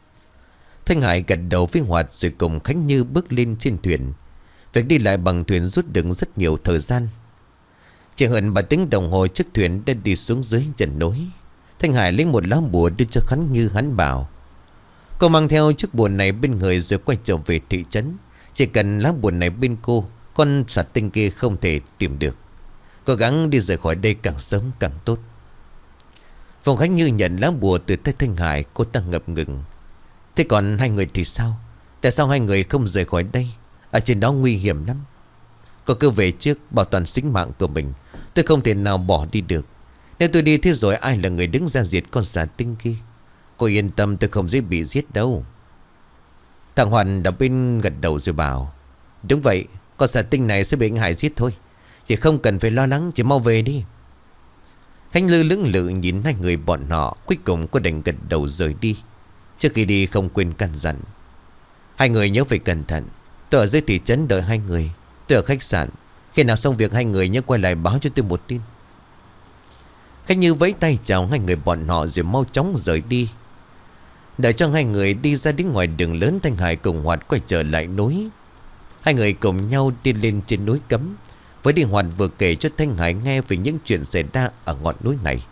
Thanh Hải gật đầu với Hoạt rồi cùng Khánh Như bước lên trên thuyền. Việc đi lại bằng thuyền rút được rất nhiều thời gian. Chỉ hơn ba tiếng đồng hồ chiếc thuyền đã đi xuống dưới chân núi. Thanh Hải lấy một lá bùa đưa cho Khánh Như, hắn bảo: Cô mang theo chiếc bùa này bên người rồi quay trở về thị trấn. Chỉ cần lá bùa này bên cô, con xà tinh kia không thể tìm được. Cố gắng đi rời khỏi đây càng sớm càng tốt. Phòng Khánh Như nhận lá bùa từ tay Thanh Hải, cô ta ngập ngừng: Thế còn hai người thì sao? Tại sao hai người không rời khỏi đây? Ở trên đó nguy hiểm lắm. Cô cứ về trước, bảo toàn sinh mạng của mình. Tôi không thể nào bỏ đi được. Nếu tôi đi thế rồi ai là người đứng ra diệt con xà tinh kia? Cô yên tâm, tôi không dễ bị giết đâu. Thằng Hoàn đã bên gật đầu rồi bảo: Đúng vậy, con xà tinh này sẽ bị anh Hải giết thôi. Chị không cần phải lo lắng, chị mau về đi. Khánh Lư lưỡng lự nhìn hai người bọn họ, cuối cùng có đành gật đầu rời đi. Trước khi đi không quên căn dặn: Hai người nhớ phải cẩn thận. Tôi ở dưới thị trấn đợi hai người. Tôi ở khách sạn. Khi nào xong việc hai người nhớ quay lại báo cho tôi một tin. Khánh Như vẫy tay chào hai người bọn họ rồi mau chóng rời đi. Đợi cho hai người đi ra đến ngoài đường lớn, Thanh Hải cùng Hoạt quay trở lại núi. Hai người cùng nhau đi lên trên núi cấm. Với đi Hoạt vừa kể cho Thanh Hải nghe về những chuyện xảy ra ở ngọn núi này.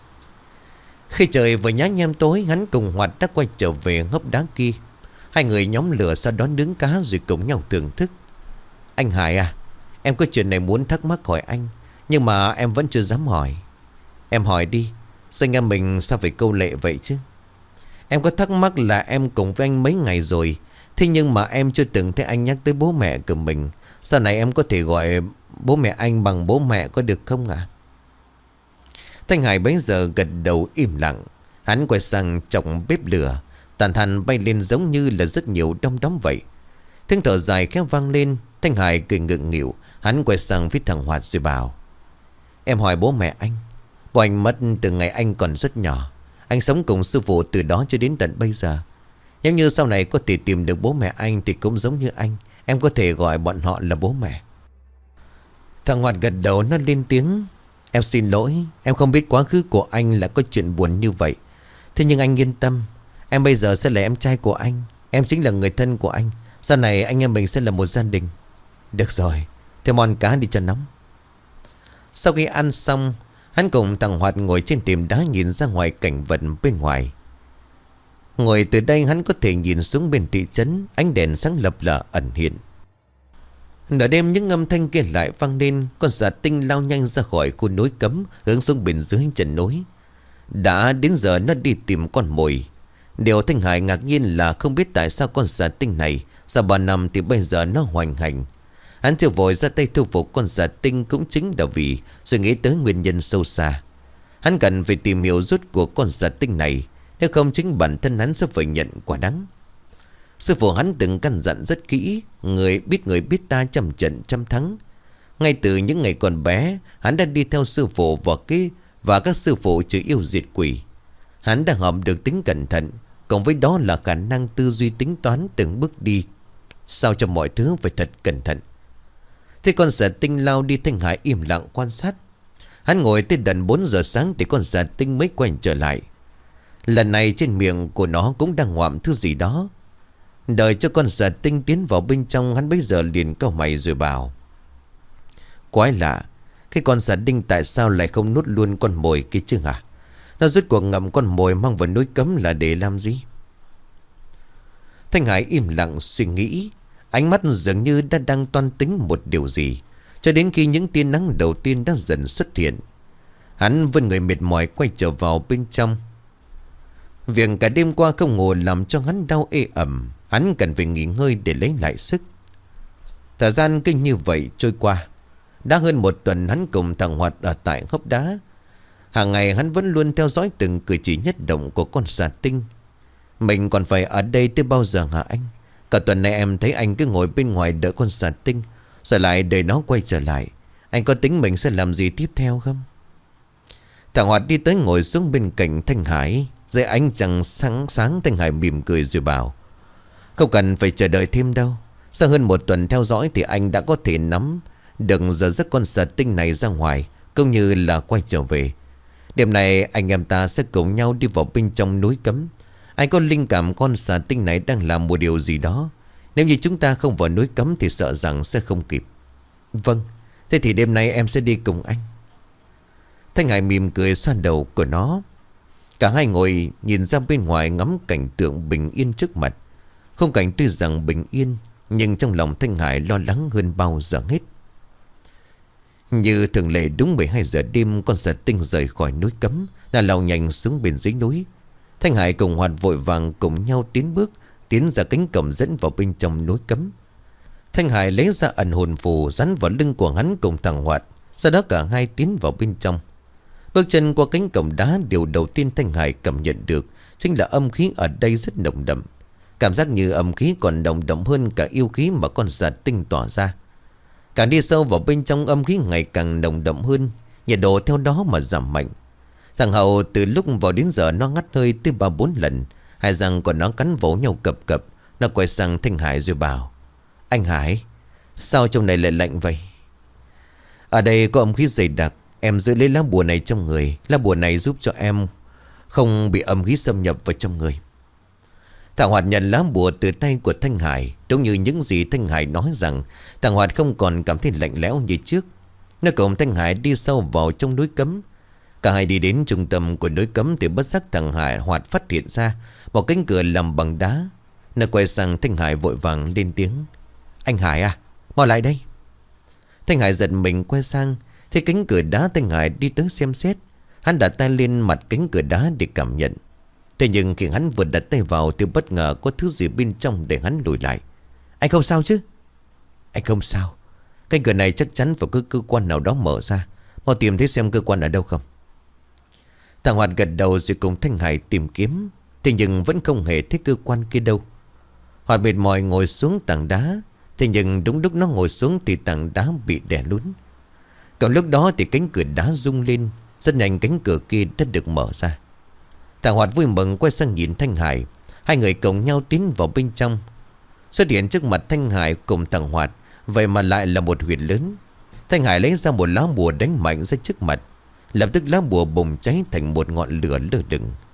Khi trời vừa nhá nhem tối, hắn cùng Hoạt đã quay trở về hốc đá kia. Hai người nhóm lửa sau đó nướng cá rồi cùng nhau thưởng thức. Anh Hải à, em có chuyện này muốn thắc mắc hỏi anh, nhưng mà em vẫn chưa dám hỏi. Em hỏi đi, sao anh em mình sao phải câu lệ vậy chứ? Em có thắc mắc là em cùng với anh mấy ngày rồi, thế nhưng mà em chưa từng thấy anh nhắc tới bố mẹ của mình. Sau này em có thể gọi bố mẹ anh bằng bố mẹ có được không ạ? À? Thanh Hải bấy giờ gật đầu im lặng. Hắn quay sang trọng bếp lửa. Tàn than bay lên giống như là rất nhiều đom đóm vậy. Tiếng thở dài khẽ vang lên. Thanh Hải cười ngượng nghịu. Hắn quay sang với thằng Hoạt rồi bảo: Em hỏi bố mẹ anh. Bố anh mất từ ngày anh còn rất nhỏ. Anh sống cùng sư phụ từ đó cho đến tận bây giờ. Nếu như sau này có thể tìm được bố mẹ anh thì cũng giống như anh, em có thể gọi bọn họ là bố mẹ. Thằng Hoạt gật đầu, nó lên tiếng: Em xin lỗi, em không biết quá khứ của anh là có chuyện buồn như vậy. Thế nhưng anh yên tâm, em bây giờ sẽ là em trai của anh. Em chính là người thân của anh. Sau này anh em mình sẽ là một gia đình. Được rồi, thêm món cá đi cho nóng. Sau khi ăn xong, hắn cùng thằng Hoạt ngồi trên thềm đá nhìn ra ngoài cảnh vật bên ngoài. Ngồi từ đây hắn có thể nhìn xuống bên thị trấn. Ánh đèn sáng lập lờ ẩn hiện. Nửa đêm những âm thanh kia lại vang lên. Con xà tinh lao nhanh ra khỏi khu núi cấm, hướng xuống bên dưới chân núi. Đã đến giờ nó đi tìm con mồi. Điều Thanh Hải ngạc nhiên là không biết tại sao con xà tinh này sau ba năm thì bây giờ nó hoành hành. Hắn chưa vội ra tay thu phục con xà tinh cũng chính là vì suy nghĩ tới nguyên nhân sâu xa. Hắn cần phải tìm hiểu rốt của con xà tinh này, nếu không chính bản thân hắn sẽ phải nhận quả đắng. Sư phụ hắn từng căn dặn rất kỹ, người biết người biết ta trăm trận trăm thắng. Ngay từ những ngày còn bé, hắn đã đi theo sư phụ và cái và các sư phụ trừ yêu diệt quỷ. Hắn đã học được tính cẩn thận, cộng với đó là khả năng tư duy tính toán từng bước đi, sao cho mọi thứ phải thật cẩn thận. Thế con xà tinh lao đi, Thanh Hải im lặng quan sát. Hắn ngồi tới tận bốn giờ sáng thì con xà tinh mới quay trở lại. Lần này trên miệng của nó cũng đang ngoạm thứ gì đó. Đợi cho con xà tinh tiến vào bên trong, hắn bây giờ liền cau mày rồi bảo: quái lạ, cái con xà tinh tại sao lại không nuốt luôn con mồi kia chứ hả? Nó rút cuộc ngậm con mồi mang vào núi cấm là để làm gì? Thanh Hải im lặng suy nghĩ. Ánh mắt dường như đã đang toan tính một điều gì, cho đến khi những tia nắng đầu tiên đã dần xuất hiện. Hắn vươn người mệt mỏi quay trở vào bên trong. Việc cả đêm qua không ngủ làm cho hắn đau ê ẩm. Hắn cần phải nghỉ ngơi để lấy lại sức. Thời gian kinh như vậy trôi qua. Đã hơn một tuần hắn cùng thằng Hoạt ở tại hốc đá. Hàng ngày hắn vẫn luôn theo dõi từng cử chỉ nhất động của con xà tinh. Mình còn phải ở đây tới bao giờ hả anh? Cả tuần này em thấy anh cứ ngồi bên ngoài đợi con xà tinh, rồi lại đợi nó quay trở lại. Anh có tính mình sẽ làm gì tiếp theo không? Thằng Hoạt đi tới ngồi xuống bên cạnh Thanh Hải. Dưới ánh trăng sáng sáng, Thanh Hải mỉm cười rồi bảo: không cần phải chờ đợi thêm đâu. Sau hơn một tuần theo dõi thì anh đã có thể nắm được giờ giấc con xà tinh này ra ngoài, cũng như là quay trở về. Đêm này anh em ta sẽ cùng nhau đi vào bên trong núi cấm. Anh có linh cảm con xà tinh này đang làm một điều gì đó. Nếu như chúng ta không vào núi cấm thì sợ rằng sẽ không kịp. Vâng, thế thì đêm nay em sẽ đi cùng anh. Thanh Hải mỉm cười xoa đầu của nó. Cả hai ngồi nhìn ra bên ngoài ngắm cảnh tượng bình yên trước mặt. Không cảnh tuy rằng bình yên, nhưng trong lòng Thanh Hải lo lắng hơn bao giờ hết. Như thường lệ đúng mười hai giờ đêm, con xà tinh rời khỏi núi cấm, đã lao nhanh xuống bên dưới núi. Thanh Hải cùng Hoạt vội vàng cùng nhau tiến bước, tiến ra cánh cổng dẫn vào bên trong núi cấm. Thanh Hải lấy ra ẩn hồn phù dán vào lưng của hắn cùng thằng Hoạt. Sau đó cả hai tiến vào bên trong. Bước chân qua cánh cổng đá, điều đầu tiên Thanh Hải cảm nhận được chính là âm khí ở đây rất nồng đậm. Cảm giác như âm khí còn nồng đậm hơn cả yêu khí mà con xà tinh tỏa ra. Càng đi sâu vào bên trong, âm khí ngày càng nồng đậm hơn, nhiệt độ theo đó mà giảm mạnh. Thằng Hậu từ lúc vào đến giờ nó ngắt hơi tới ba bốn lần. Hai răng của nó cắn vỗ nhau cập cập. Nó quay sang Thanh Hải rồi bảo: anh Hải, sao trong này lại lạnh vậy? Ở đây có âm khí dày đặc. Em giữ lấy lá bùa này trong người. Lá bùa này giúp cho em không bị âm khí xâm nhập vào trong người. Thằng Hoạt nhận lá bùa từ tay của Thanh Hải. Đúng như những gì Thanh Hải nói rằng, thằng Hoạt không còn cảm thấy lạnh lẽo như trước. Nó cùng Thanh Hải đi sâu vào trong núi cấm. Cả hai đi đến trung tâm của núi cấm thì bất giác thằng Hải Hoạt phát hiện ra một cánh cửa làm bằng đá. Nó quay sang Thanh Hải vội vàng lên tiếng: anh Hải à, mau lại đây. Thanh Hải giật mình quay sang, thấy cánh cửa đá. Thanh Hải đi tới xem xét. Hắn đặt tay lên mặt cánh cửa đá để cảm nhận. Thế nhưng khi hắn vừa đặt tay vào thì bất ngờ có thứ gì bên trong để hắn lùi lại. Anh không sao chứ? Anh không sao. Cánh cửa này chắc chắn phải có cơ quan nào đó mở ra. Mau tìm thấy xem cơ quan ở đâu không. Thằng Hoạt gật đầu rồi cùng Thanh Hải tìm kiếm. Thế nhưng vẫn không hề thấy cơ quan kia đâu. Hoạt mệt mỏi ngồi xuống tảng đá. Thế nhưng đúng lúc nó ngồi xuống thì tảng đá bị đè lún. Còn lúc đó thì cánh cửa đá rung lên. Rất nhanh cánh cửa kia đã được mở ra. Thằng Hoạt vui mừng quay sang nhìn Thanh Hải. Hai người cùng nhau tiến vào bên trong. Xuất hiện trước mặt Thanh Hải cùng thằng Hoạt, vậy mà lại là một huyệt lớn. Thanh Hải lấy ra một lá bùa đánh mạnh ra trước mặt. Lập tức lá bùa bùng cháy thành một ngọn lửa lơ lửng.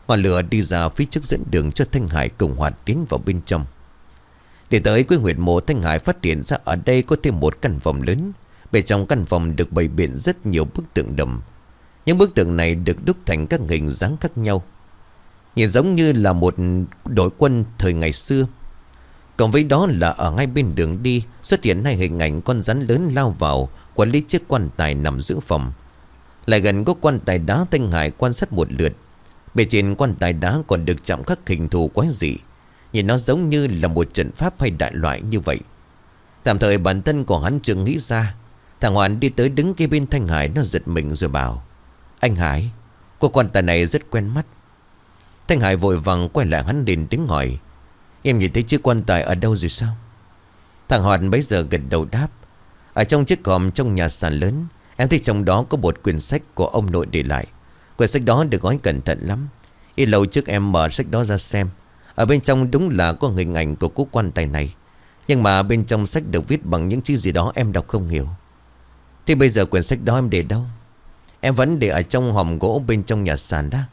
Ngọn lửa đi ra phía trước dẫn đường cho Thanh Hải cùng Hoạt tiến vào bên trong. Để tới cuối huyệt mộ, Thanh Hải phát hiện ra ở đây có thêm một căn phòng lớn. Bên trong căn phòng được bày biện rất nhiều bức tượng đầm. Những bức tượng này được đúc thành các hình dáng khác nhau, nhìn giống như là một đội quân thời ngày xưa. Cộng với đó là ở ngay bên đường đi xuất hiện hai hình ảnh con rắn lớn lao vào quấn lấy chiếc quan tài nằm giữa phòng. Lại gần có quan tài đá, Thanh Hải quan sát một lượt. Bề trên quan tài đá còn được chạm khắc hình thù quái dị, nhìn nó giống như là một trận pháp hay đại loại như vậy. Tạm thời bản thân của hắn chưa nghĩ ra. Thằng Hoàn đi tới đứng kế bên Thanh Hải, nó giật mình rồi bảo: "Anh Hải, cô quan tài này rất quen mắt." Thanh Hải vội vàng quay lại, hắn lên tiếng hỏi: "Em nhìn thấy chiếc quan tài ở đâu rồi sao?" Thằng Hoàn bấy giờ gật đầu đáp: "Ở trong chiếc hòm trong nhà sàn lớn. Em thấy trong đó có một quyển sách của ông nội để lại. Quyển sách đó được gói cẩn thận lắm. Ít lâu trước em mở sách đó ra xem. Ở bên trong đúng là có hình ảnh của cú quan tài này. Nhưng mà bên trong sách được viết bằng những chữ gì đó em đọc không hiểu." "Thì bây giờ quyển sách đó em để đâu?" "Em vẫn để ở trong hòm gỗ bên trong nhà sàn đó."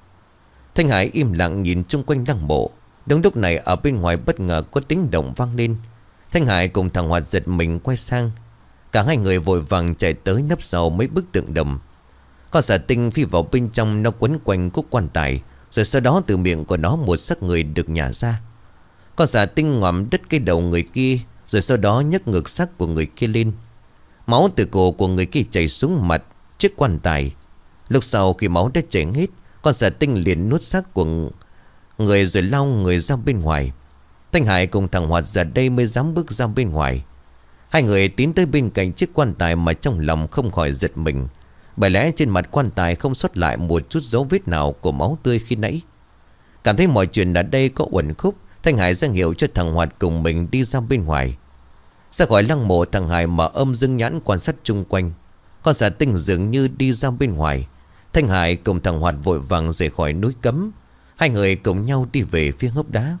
Thanh Hải im lặng nhìn chung quanh lăng mộ. Đúng lúc này ở bên ngoài bất ngờ có tiếng động vang lên. Thanh Hải cùng thằng Hoạt giật mình quay sang. Cả hai người vội vàng chạy tới nấp sau mấy bức tượng đầm. Con xà tinh phi vào bên trong, nó quấn quanh cúc quan tài, rồi sau đó từ miệng của nó một xác người được nhả ra. Con xà tinh ngoạm đứt cái đầu người kia, rồi sau đó nhấc ngực xác của người kia lên. Máu từ cổ của người kia chảy xuống mặt chiếc quan tài. Lúc sau khi máu đã chảy hết, con xà tinh liền nuốt xác của người rồi lao người ra bên ngoài. Thanh Hải cùng thằng Hoạt ra đây mới dám bước ra bên ngoài. Hai người tiến tới bên cạnh chiếc quan tài mà trong lòng không khỏi giật mình, bởi lẽ trên mặt quan tài không sót lại một chút dấu vết nào của máu tươi khi nãy. Cảm thấy mọi chuyện ở đây có uẩn khúc, Thanh Hải ra hiệu cho thằng Hoạt cùng mình đi ra bên ngoài. Ra khỏi lăng mộ, thằng Hải mở âm dương nhãn quan sát chung quanh. Con xà tinh dường như đi ra bên ngoài. Thanh Hải cùng thằng Hoạt vội vàng rời khỏi núi cấm. Hai người cùng nhau đi về phía hốc đá.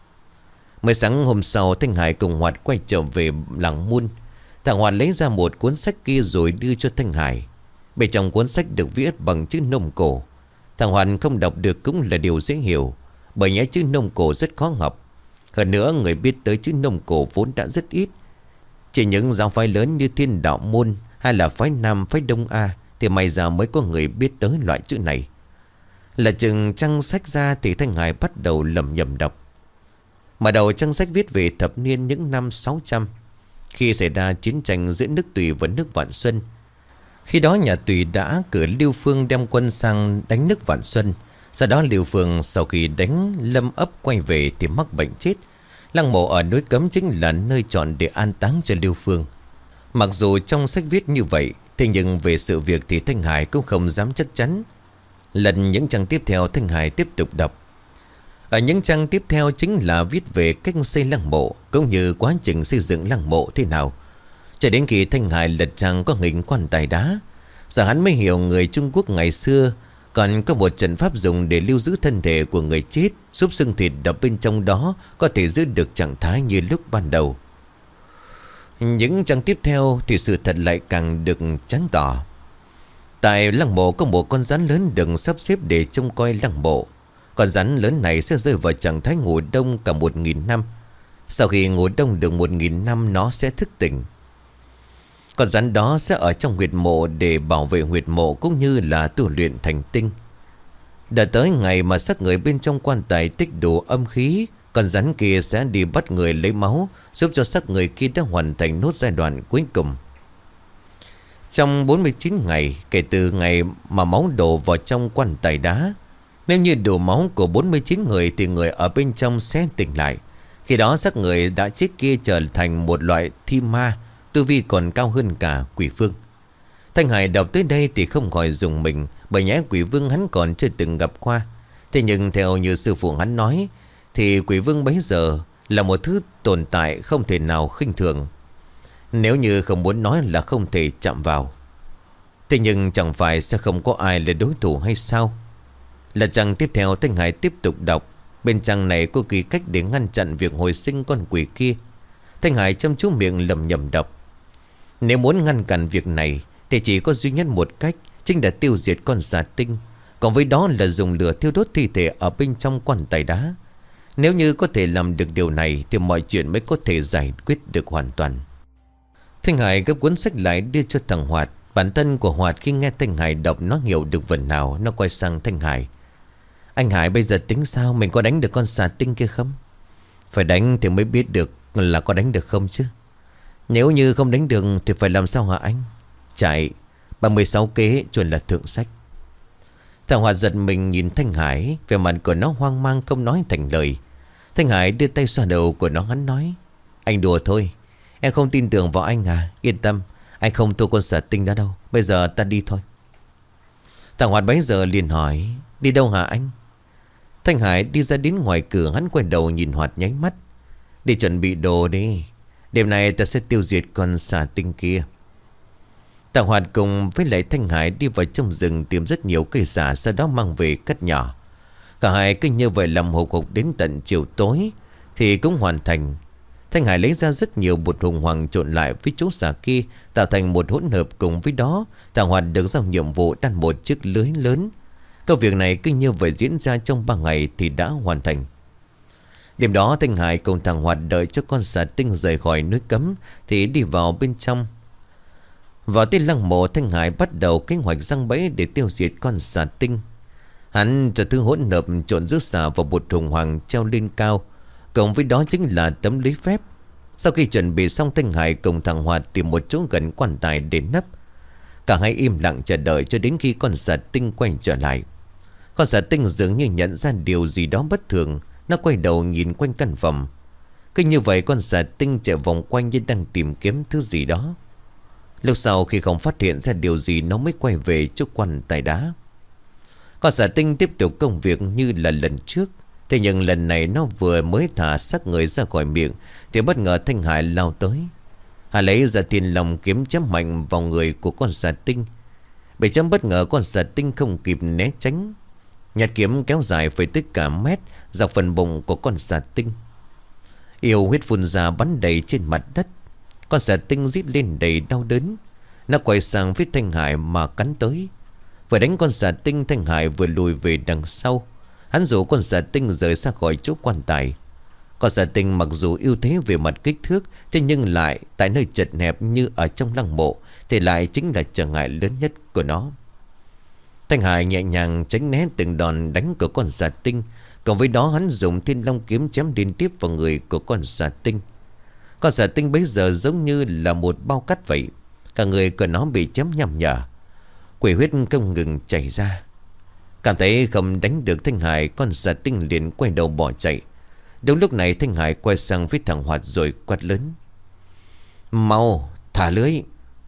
Mới sáng hôm sau, Thanh Hải cùng Hoạt quay trở về làng Môn. Thằng Hoạt lấy ra một cuốn sách kia rồi đưa cho Thanh Hải. Bên trong cuốn sách được viết bằng chữ Nôm Cổ. Thằng Hoạt không đọc được cũng là điều dễ hiểu, bởi nhé chữ Nôm Cổ rất khó học. Hơn nữa người biết tới chữ Nôm Cổ vốn đã rất ít. Chỉ những giáo phái lớn như Thiên Đạo Môn hay là phái Nam, phái Đông A thì may ra mới có người biết tới loại chữ này. Là chừng trang sách ra thì Thanh Hải bắt đầu lẩm nhẩm đọc. Mà đầu trang sách viết về thập niên những năm sáu trăm, khi xảy ra chiến tranh giữa nước Tùy và nước Vạn Xuân. Khi đó nhà Tùy đã cử Lưu Phương đem quân sang đánh nước Vạn Xuân. Sau đó Lưu Phương sau khi đánh lâm ấp quay về thì mắc bệnh chết. Lăng mộ ở núi Cấm chính là nơi chọn để an táng cho Lưu Phương. Mặc dù trong sách viết như vậy, thế nhưng về sự việc thì Thanh Hải cũng không dám chắc chắn. Lần những trang tiếp theo, Thanh Hải tiếp tục đọc. Ở những trang tiếp theo chính là viết về cách xây lăng mộ, cũng như quá trình xây dựng lăng mộ thế nào. Cho đến khi Thanh Hải lật trang có hình quan tài đá, giờ hắn mới hiểu người Trung Quốc ngày xưa còn có một trận pháp dùng để lưu giữ thân thể của người chết, giúp xương thịt đập bên trong đó có thể giữ được trạng thái như lúc ban đầu. Những trang tiếp theo thì sự thật lại càng được sáng tỏ. Tại lăng mộ có một con rắn lớn được sắp xếp để trông coi lăng mộ. Con rắn lớn này sẽ rơi vào trạng thái ngủ đông cả một nghìn năm. Sau khi ngủ đông được một nghìn năm, nó sẽ thức tỉnh. Con rắn đó sẽ ở trong huyệt mộ để bảo vệ huyệt mộ cũng như là tu luyện thành tinh. Đã tới ngày mà xác người bên trong quan tài tích đủ âm khí, con rắn kia sẽ đi bắt người lấy máu, giúp cho xác người kia đã hoàn thành nốt giai đoạn cuối cùng. Trong bốn mươi chín ngày kể từ ngày mà máu đổ vào trong quan tài đá, nếu như đủ máu của bốn mươi chín người thì người ở bên trong sẽ tỉnh lại. Khi đó xác người đã chết kia trở thành một loại thi ma, tu vi còn cao hơn cả quỷ vương. Thanh Hải đọc tới đây thì không khỏi dùng mình, bởi nhẽ quỷ vương hắn còn chưa từng gặp qua. Thế nhưng theo như sư phụ hắn nói thì quỷ vương bấy giờ là một thứ tồn tại không thể nào khinh thường, nếu như không muốn nói là không thể chạm vào. Thế nhưng chẳng phải sẽ không có ai là đối thủ hay sao? Là trang tiếp theo, Thanh Hải tiếp tục đọc. Bên trang này có ghi cách để ngăn chặn việc hồi sinh con quỷ kia. Thanh Hải chăm chú miệng lẩm nhẩm đọc. Nếu muốn ngăn cản việc này thì chỉ có duy nhất một cách, chính là tiêu diệt con xà tinh. Còn với đó là dùng lửa thiêu đốt thi thể ở bên trong quan tài đá. Nếu như có thể làm được điều này thì mọi chuyện mới có thể giải quyết được hoàn toàn. Thanh Hải gấp cuốn sách lại đưa cho thằng Hoạt. Bản thân của Hoạt khi nghe Thanh Hải đọc nó hiểu được phần nào. Nó quay sang Thanh Hải: anh Hải, bây giờ tính sao? Mình có đánh được con xà tinh kia không? Phải đánh thì mới biết được là có đánh được không chứ. Nếu như không đánh được thì phải làm sao hả anh? Chạy ba mươi sáu kế chuẩn là thượng sách. Thằng Hoạt giật mình nhìn Thanh Hải, vẻ mặt của nó hoang mang không nói thành lời. Thanh Hải đưa tay xoa đầu của nó, hắn nói: anh đùa thôi, em không tin tưởng vào anh à? Yên tâm, anh không thua con xà tinh đó đâu. Bây giờ ta đi thôi. Thằng Hoạt bấy giờ liền hỏi: đi đâu hả anh? Thanh Hải đi ra đến ngoài cửa, hắn quay đầu nhìn Hoạt nháy mắt: đi chuẩn bị đồ đi, đêm nay ta sẽ tiêu diệt con xà tinh kia. Thằng Hoạt cùng với lại Thanh Hải đi vào trong rừng tìm rất nhiều cây xà, sau đó mang về cắt nhỏ. Cả hai cứ như vậy làm hộp hộp đến tận chiều tối thì cũng hoàn thành. Thanh Hải lấy ra rất nhiều bột hùng hoàng trộn lại với chỗ xà kia, tạo thành một hỗn hợp. Cùng với đó, thằng Hoạt được giao nhiệm vụ đan một chiếc lưới lớn. Công việc này cứ như vậy diễn ra trong ba ngày thì đã hoàn thành. Đêm đó Thanh Hải cùng thằng Hoạt đợi cho con xà tinh rời khỏi núi cấm thì đi vào bên trong. Vào tới lăng mộ, Thanh Hải bắt đầu kế hoạch giăng bẫy để tiêu diệt con xà tinh. Hắn cho thứ hỗn hợp trộn giữa xà và bột hùng hoàng treo lên cao, cộng với đó chính là tấm lưới phép. Sau khi chuẩn bị xong, Thanh Hải cùng thằng Hoạt tìm một chỗ gần quan tài để nấp. Cả hai im lặng chờ đợi cho đến khi con xà tinh quay trở lại. Con xà tinh dường như nhận ra điều gì đó bất thường. Nó quay đầu nhìn quanh căn phòng. Cứ như vậy con xà tinh chạy vòng quanh như đang tìm kiếm thứ gì đó. Lúc sau khi không phát hiện ra điều gì, nó mới quay về chỗ quan tài đá. Con xà tinh tiếp tục công việc như là lần trước. Thế nhưng lần này nó vừa mới thả xác người ra khỏi miệng thì bất ngờ Thanh Hải lao tới. Hà lấy ra Thiên Long kiếm chém mạnh vào người của con xà tinh. Bị chém bất ngờ, con xà tinh không kịp né tránh. Nhát kiếm kéo dài phải tới cả mét dọc phần bụng của con xà tinh. Yêu huyết phun ra bắn đầy trên mặt đất. Con xà tinh rít lên đầy đau đớn. Nó quay sang phía Thanh Hải mà cắn tới. Vừa đánh con xà tinh, Thanh Hải vừa lùi về đằng sau. Hắn rủ con xà tinh rời xa khỏi chỗ quan tài. Con xà tinh mặc dù ưu thế về mặt kích thước, thế nhưng lại tại nơi chật hẹp như ở trong lăng mộ thì lại chính là trở ngại lớn nhất của nó. Thanh Hải nhẹ nhàng tránh né từng đòn đánh của con xà tinh. Cộng với đó hắn dùng Thiên Long kiếm chém liên tiếp vào người của con xà tinh. Con xà tinh bấy giờ giống như là một bao cát vậy. Cả người của nó bị chém nhằm nhở, quỷ huyết không ngừng chảy ra. Cảm thấy không đánh được Thanh Hải, con xà tinh liền quay đầu bỏ chạy. Đúng lúc này Thanh Hải quay sang phía thằng Hoạt rồi quát lớn: mau thả lưới.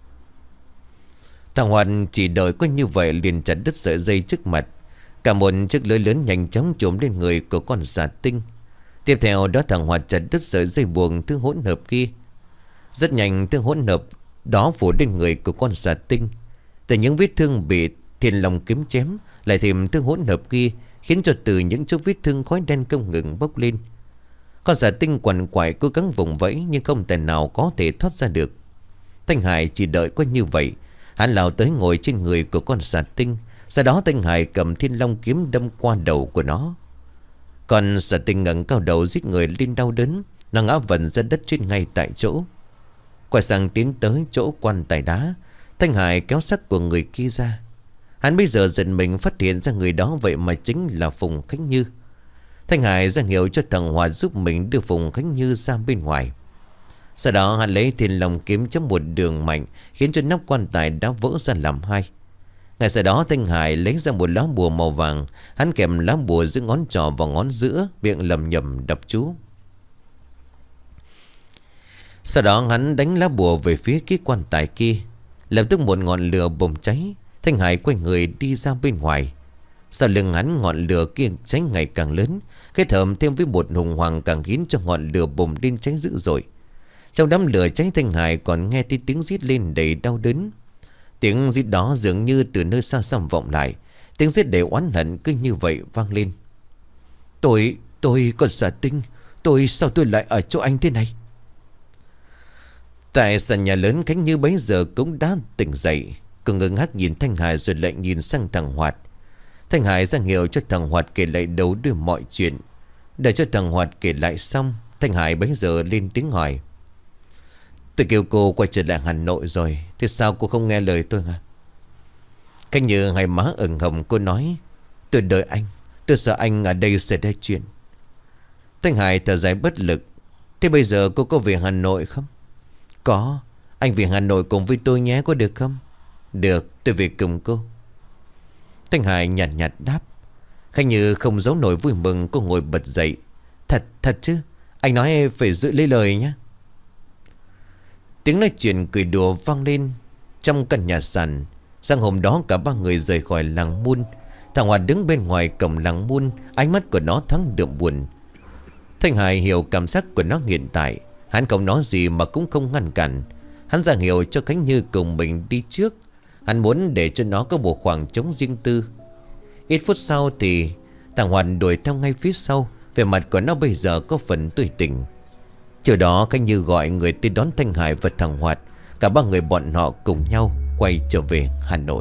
Thằng Hoạt chỉ đợi có như vậy liền chặt đứt sợi dây trước mặt. Cả một chiếc lưới lớn nhanh chóng trùm lên người của con xà tinh. Tiếp theo đó thằng Hoạt chặt đứt sợi dây buộc thứ hỗn hợp kia. Rất nhanh thứ hỗn hợp đó phủ lên người của con xà tinh. Từ những vết thương bị Thiên Long kiếm chém, lại thêm thứ hỗn hợp kia, khiến cho từ những chỗ vết thương khói đen không ngừng bốc lên. Con xà tinh quằn quại cố gắng vùng vẫy nhưng không thể nào có thể thoát ra được. Thanh Hải chỉ đợi có như vậy, hắn lao tới ngồi trên người của con xà tinh. Sau đó Thanh Hải cầm Thiên Long kiếm đâm qua đầu của nó. Con xà tinh ngẩng cao đầu giết người lên đau đớn. Nó ngã vần ra đất trên ngay tại chỗ. Quay sang tiến tới chỗ quan tài đá, Thanh Hải kéo xác của người kia ra. Hắn bây giờ giật mình phát hiện ra người đó vậy mà chính là Phùng Khánh Như. Thanh Hải ra hiệu cho thằng Hòa giúp mình đưa Phùng Khánh Như ra bên ngoài. Sau đó hắn lấy Thiên Long kiếm chấm một đường mạnh, khiến cho nắp quan tài đã vỡ ra làm hai. Ngay sau đó Thanh Hải lấy ra một lá bùa màu vàng. Hắn kèm lá bùa giữa ngón trỏ và ngón giữa, miệng lầm nhầm đọc chú. Sau đó hắn đánh lá bùa về phía cái quan tài kia. Lập tức một ngọn lửa bùng cháy. Thanh Hải quay người đi ra bên ngoài. Sau lưng hắn ngọn lửa kia cháy ngày càng lớn, kết hợp thêm với bột hùng hoàng càng khiến cho ngọn lửa bùng lên cháy dữ dội. Trong đám lửa cháy Thanh Hải còn nghe thấy tiếng rít lên đầy đau đớn. Tiếng rít đó dường như từ nơi xa xăm vọng lại. Tiếng rít đầy oán hận cứ như vậy vang lên. Tôi, tôi còn xà tinh. Tôi, sao tôi lại ở chỗ anh thế này? Tại sàn nhà lớn, Khánh Như bấy giờ cũng đã tỉnh dậy. Cô ngơ ngác nhìn Thanh Hải rồi lại nhìn sang thằng Hoạt. Thanh Hải ra hiệu cho thằng Hoạt kể lại đấu đuôi mọi chuyện. Để cho thằng Hoạt kể lại xong, Thanh Hải bấy giờ lên tiếng hỏi: tôi kêu cô quay trở lại Hà Nội rồi, thế sao cô không nghe lời tôi hả? Cách như hai má ửng hồng, cô nói: tôi đợi anh, tôi sợ anh ở đây xảy ra chuyện. Thanh Hải thở dài bất lực: thế bây giờ cô có về Hà Nội không? Có, anh về Hà Nội cùng với tôi nhé, có được không? Được, tôi về cùng cô. Thanh Hải nhạt nhạt đáp. Khanh Như không giấu nổi vui mừng, cô ngồi bật dậy: Thật, thật chứ, anh nói phải giữ lấy lời nhé. Tiếng nói chuyện cười đùa vang lên trong căn nhà sàn. Sáng hôm đó cả ba người rời khỏi làng Mun. Thằng Hoạt đứng bên ngoài cổng làng Mun, ánh mắt của nó thoáng đượm buồn. Thanh Hải hiểu cảm giác của nó hiện tại. Hắn không nói gì mà cũng không ngăn cản. Hắn ra hiệu cho Khánh Như cùng mình đi trước. Hắn muốn để cho nó có một khoảng trống riêng tư. Ít phút sau thì thằng Hoạt đuổi theo ngay phía sau. Về mặt của nó bây giờ có phần tươi tỉnh. Chiều đó Khánh Như gọi người tới đón Thanh Hải và thằng Hoạt. Cả ba người bọn họ cùng nhau quay trở về Hà Nội.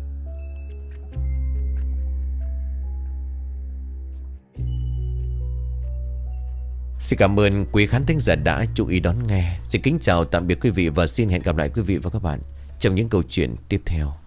Xin cảm ơn quý khán thính giả đã chú ý đón nghe. Xin kính chào tạm biệt quý vị và xin hẹn gặp lại quý vị và các bạn trong những câu chuyện tiếp theo.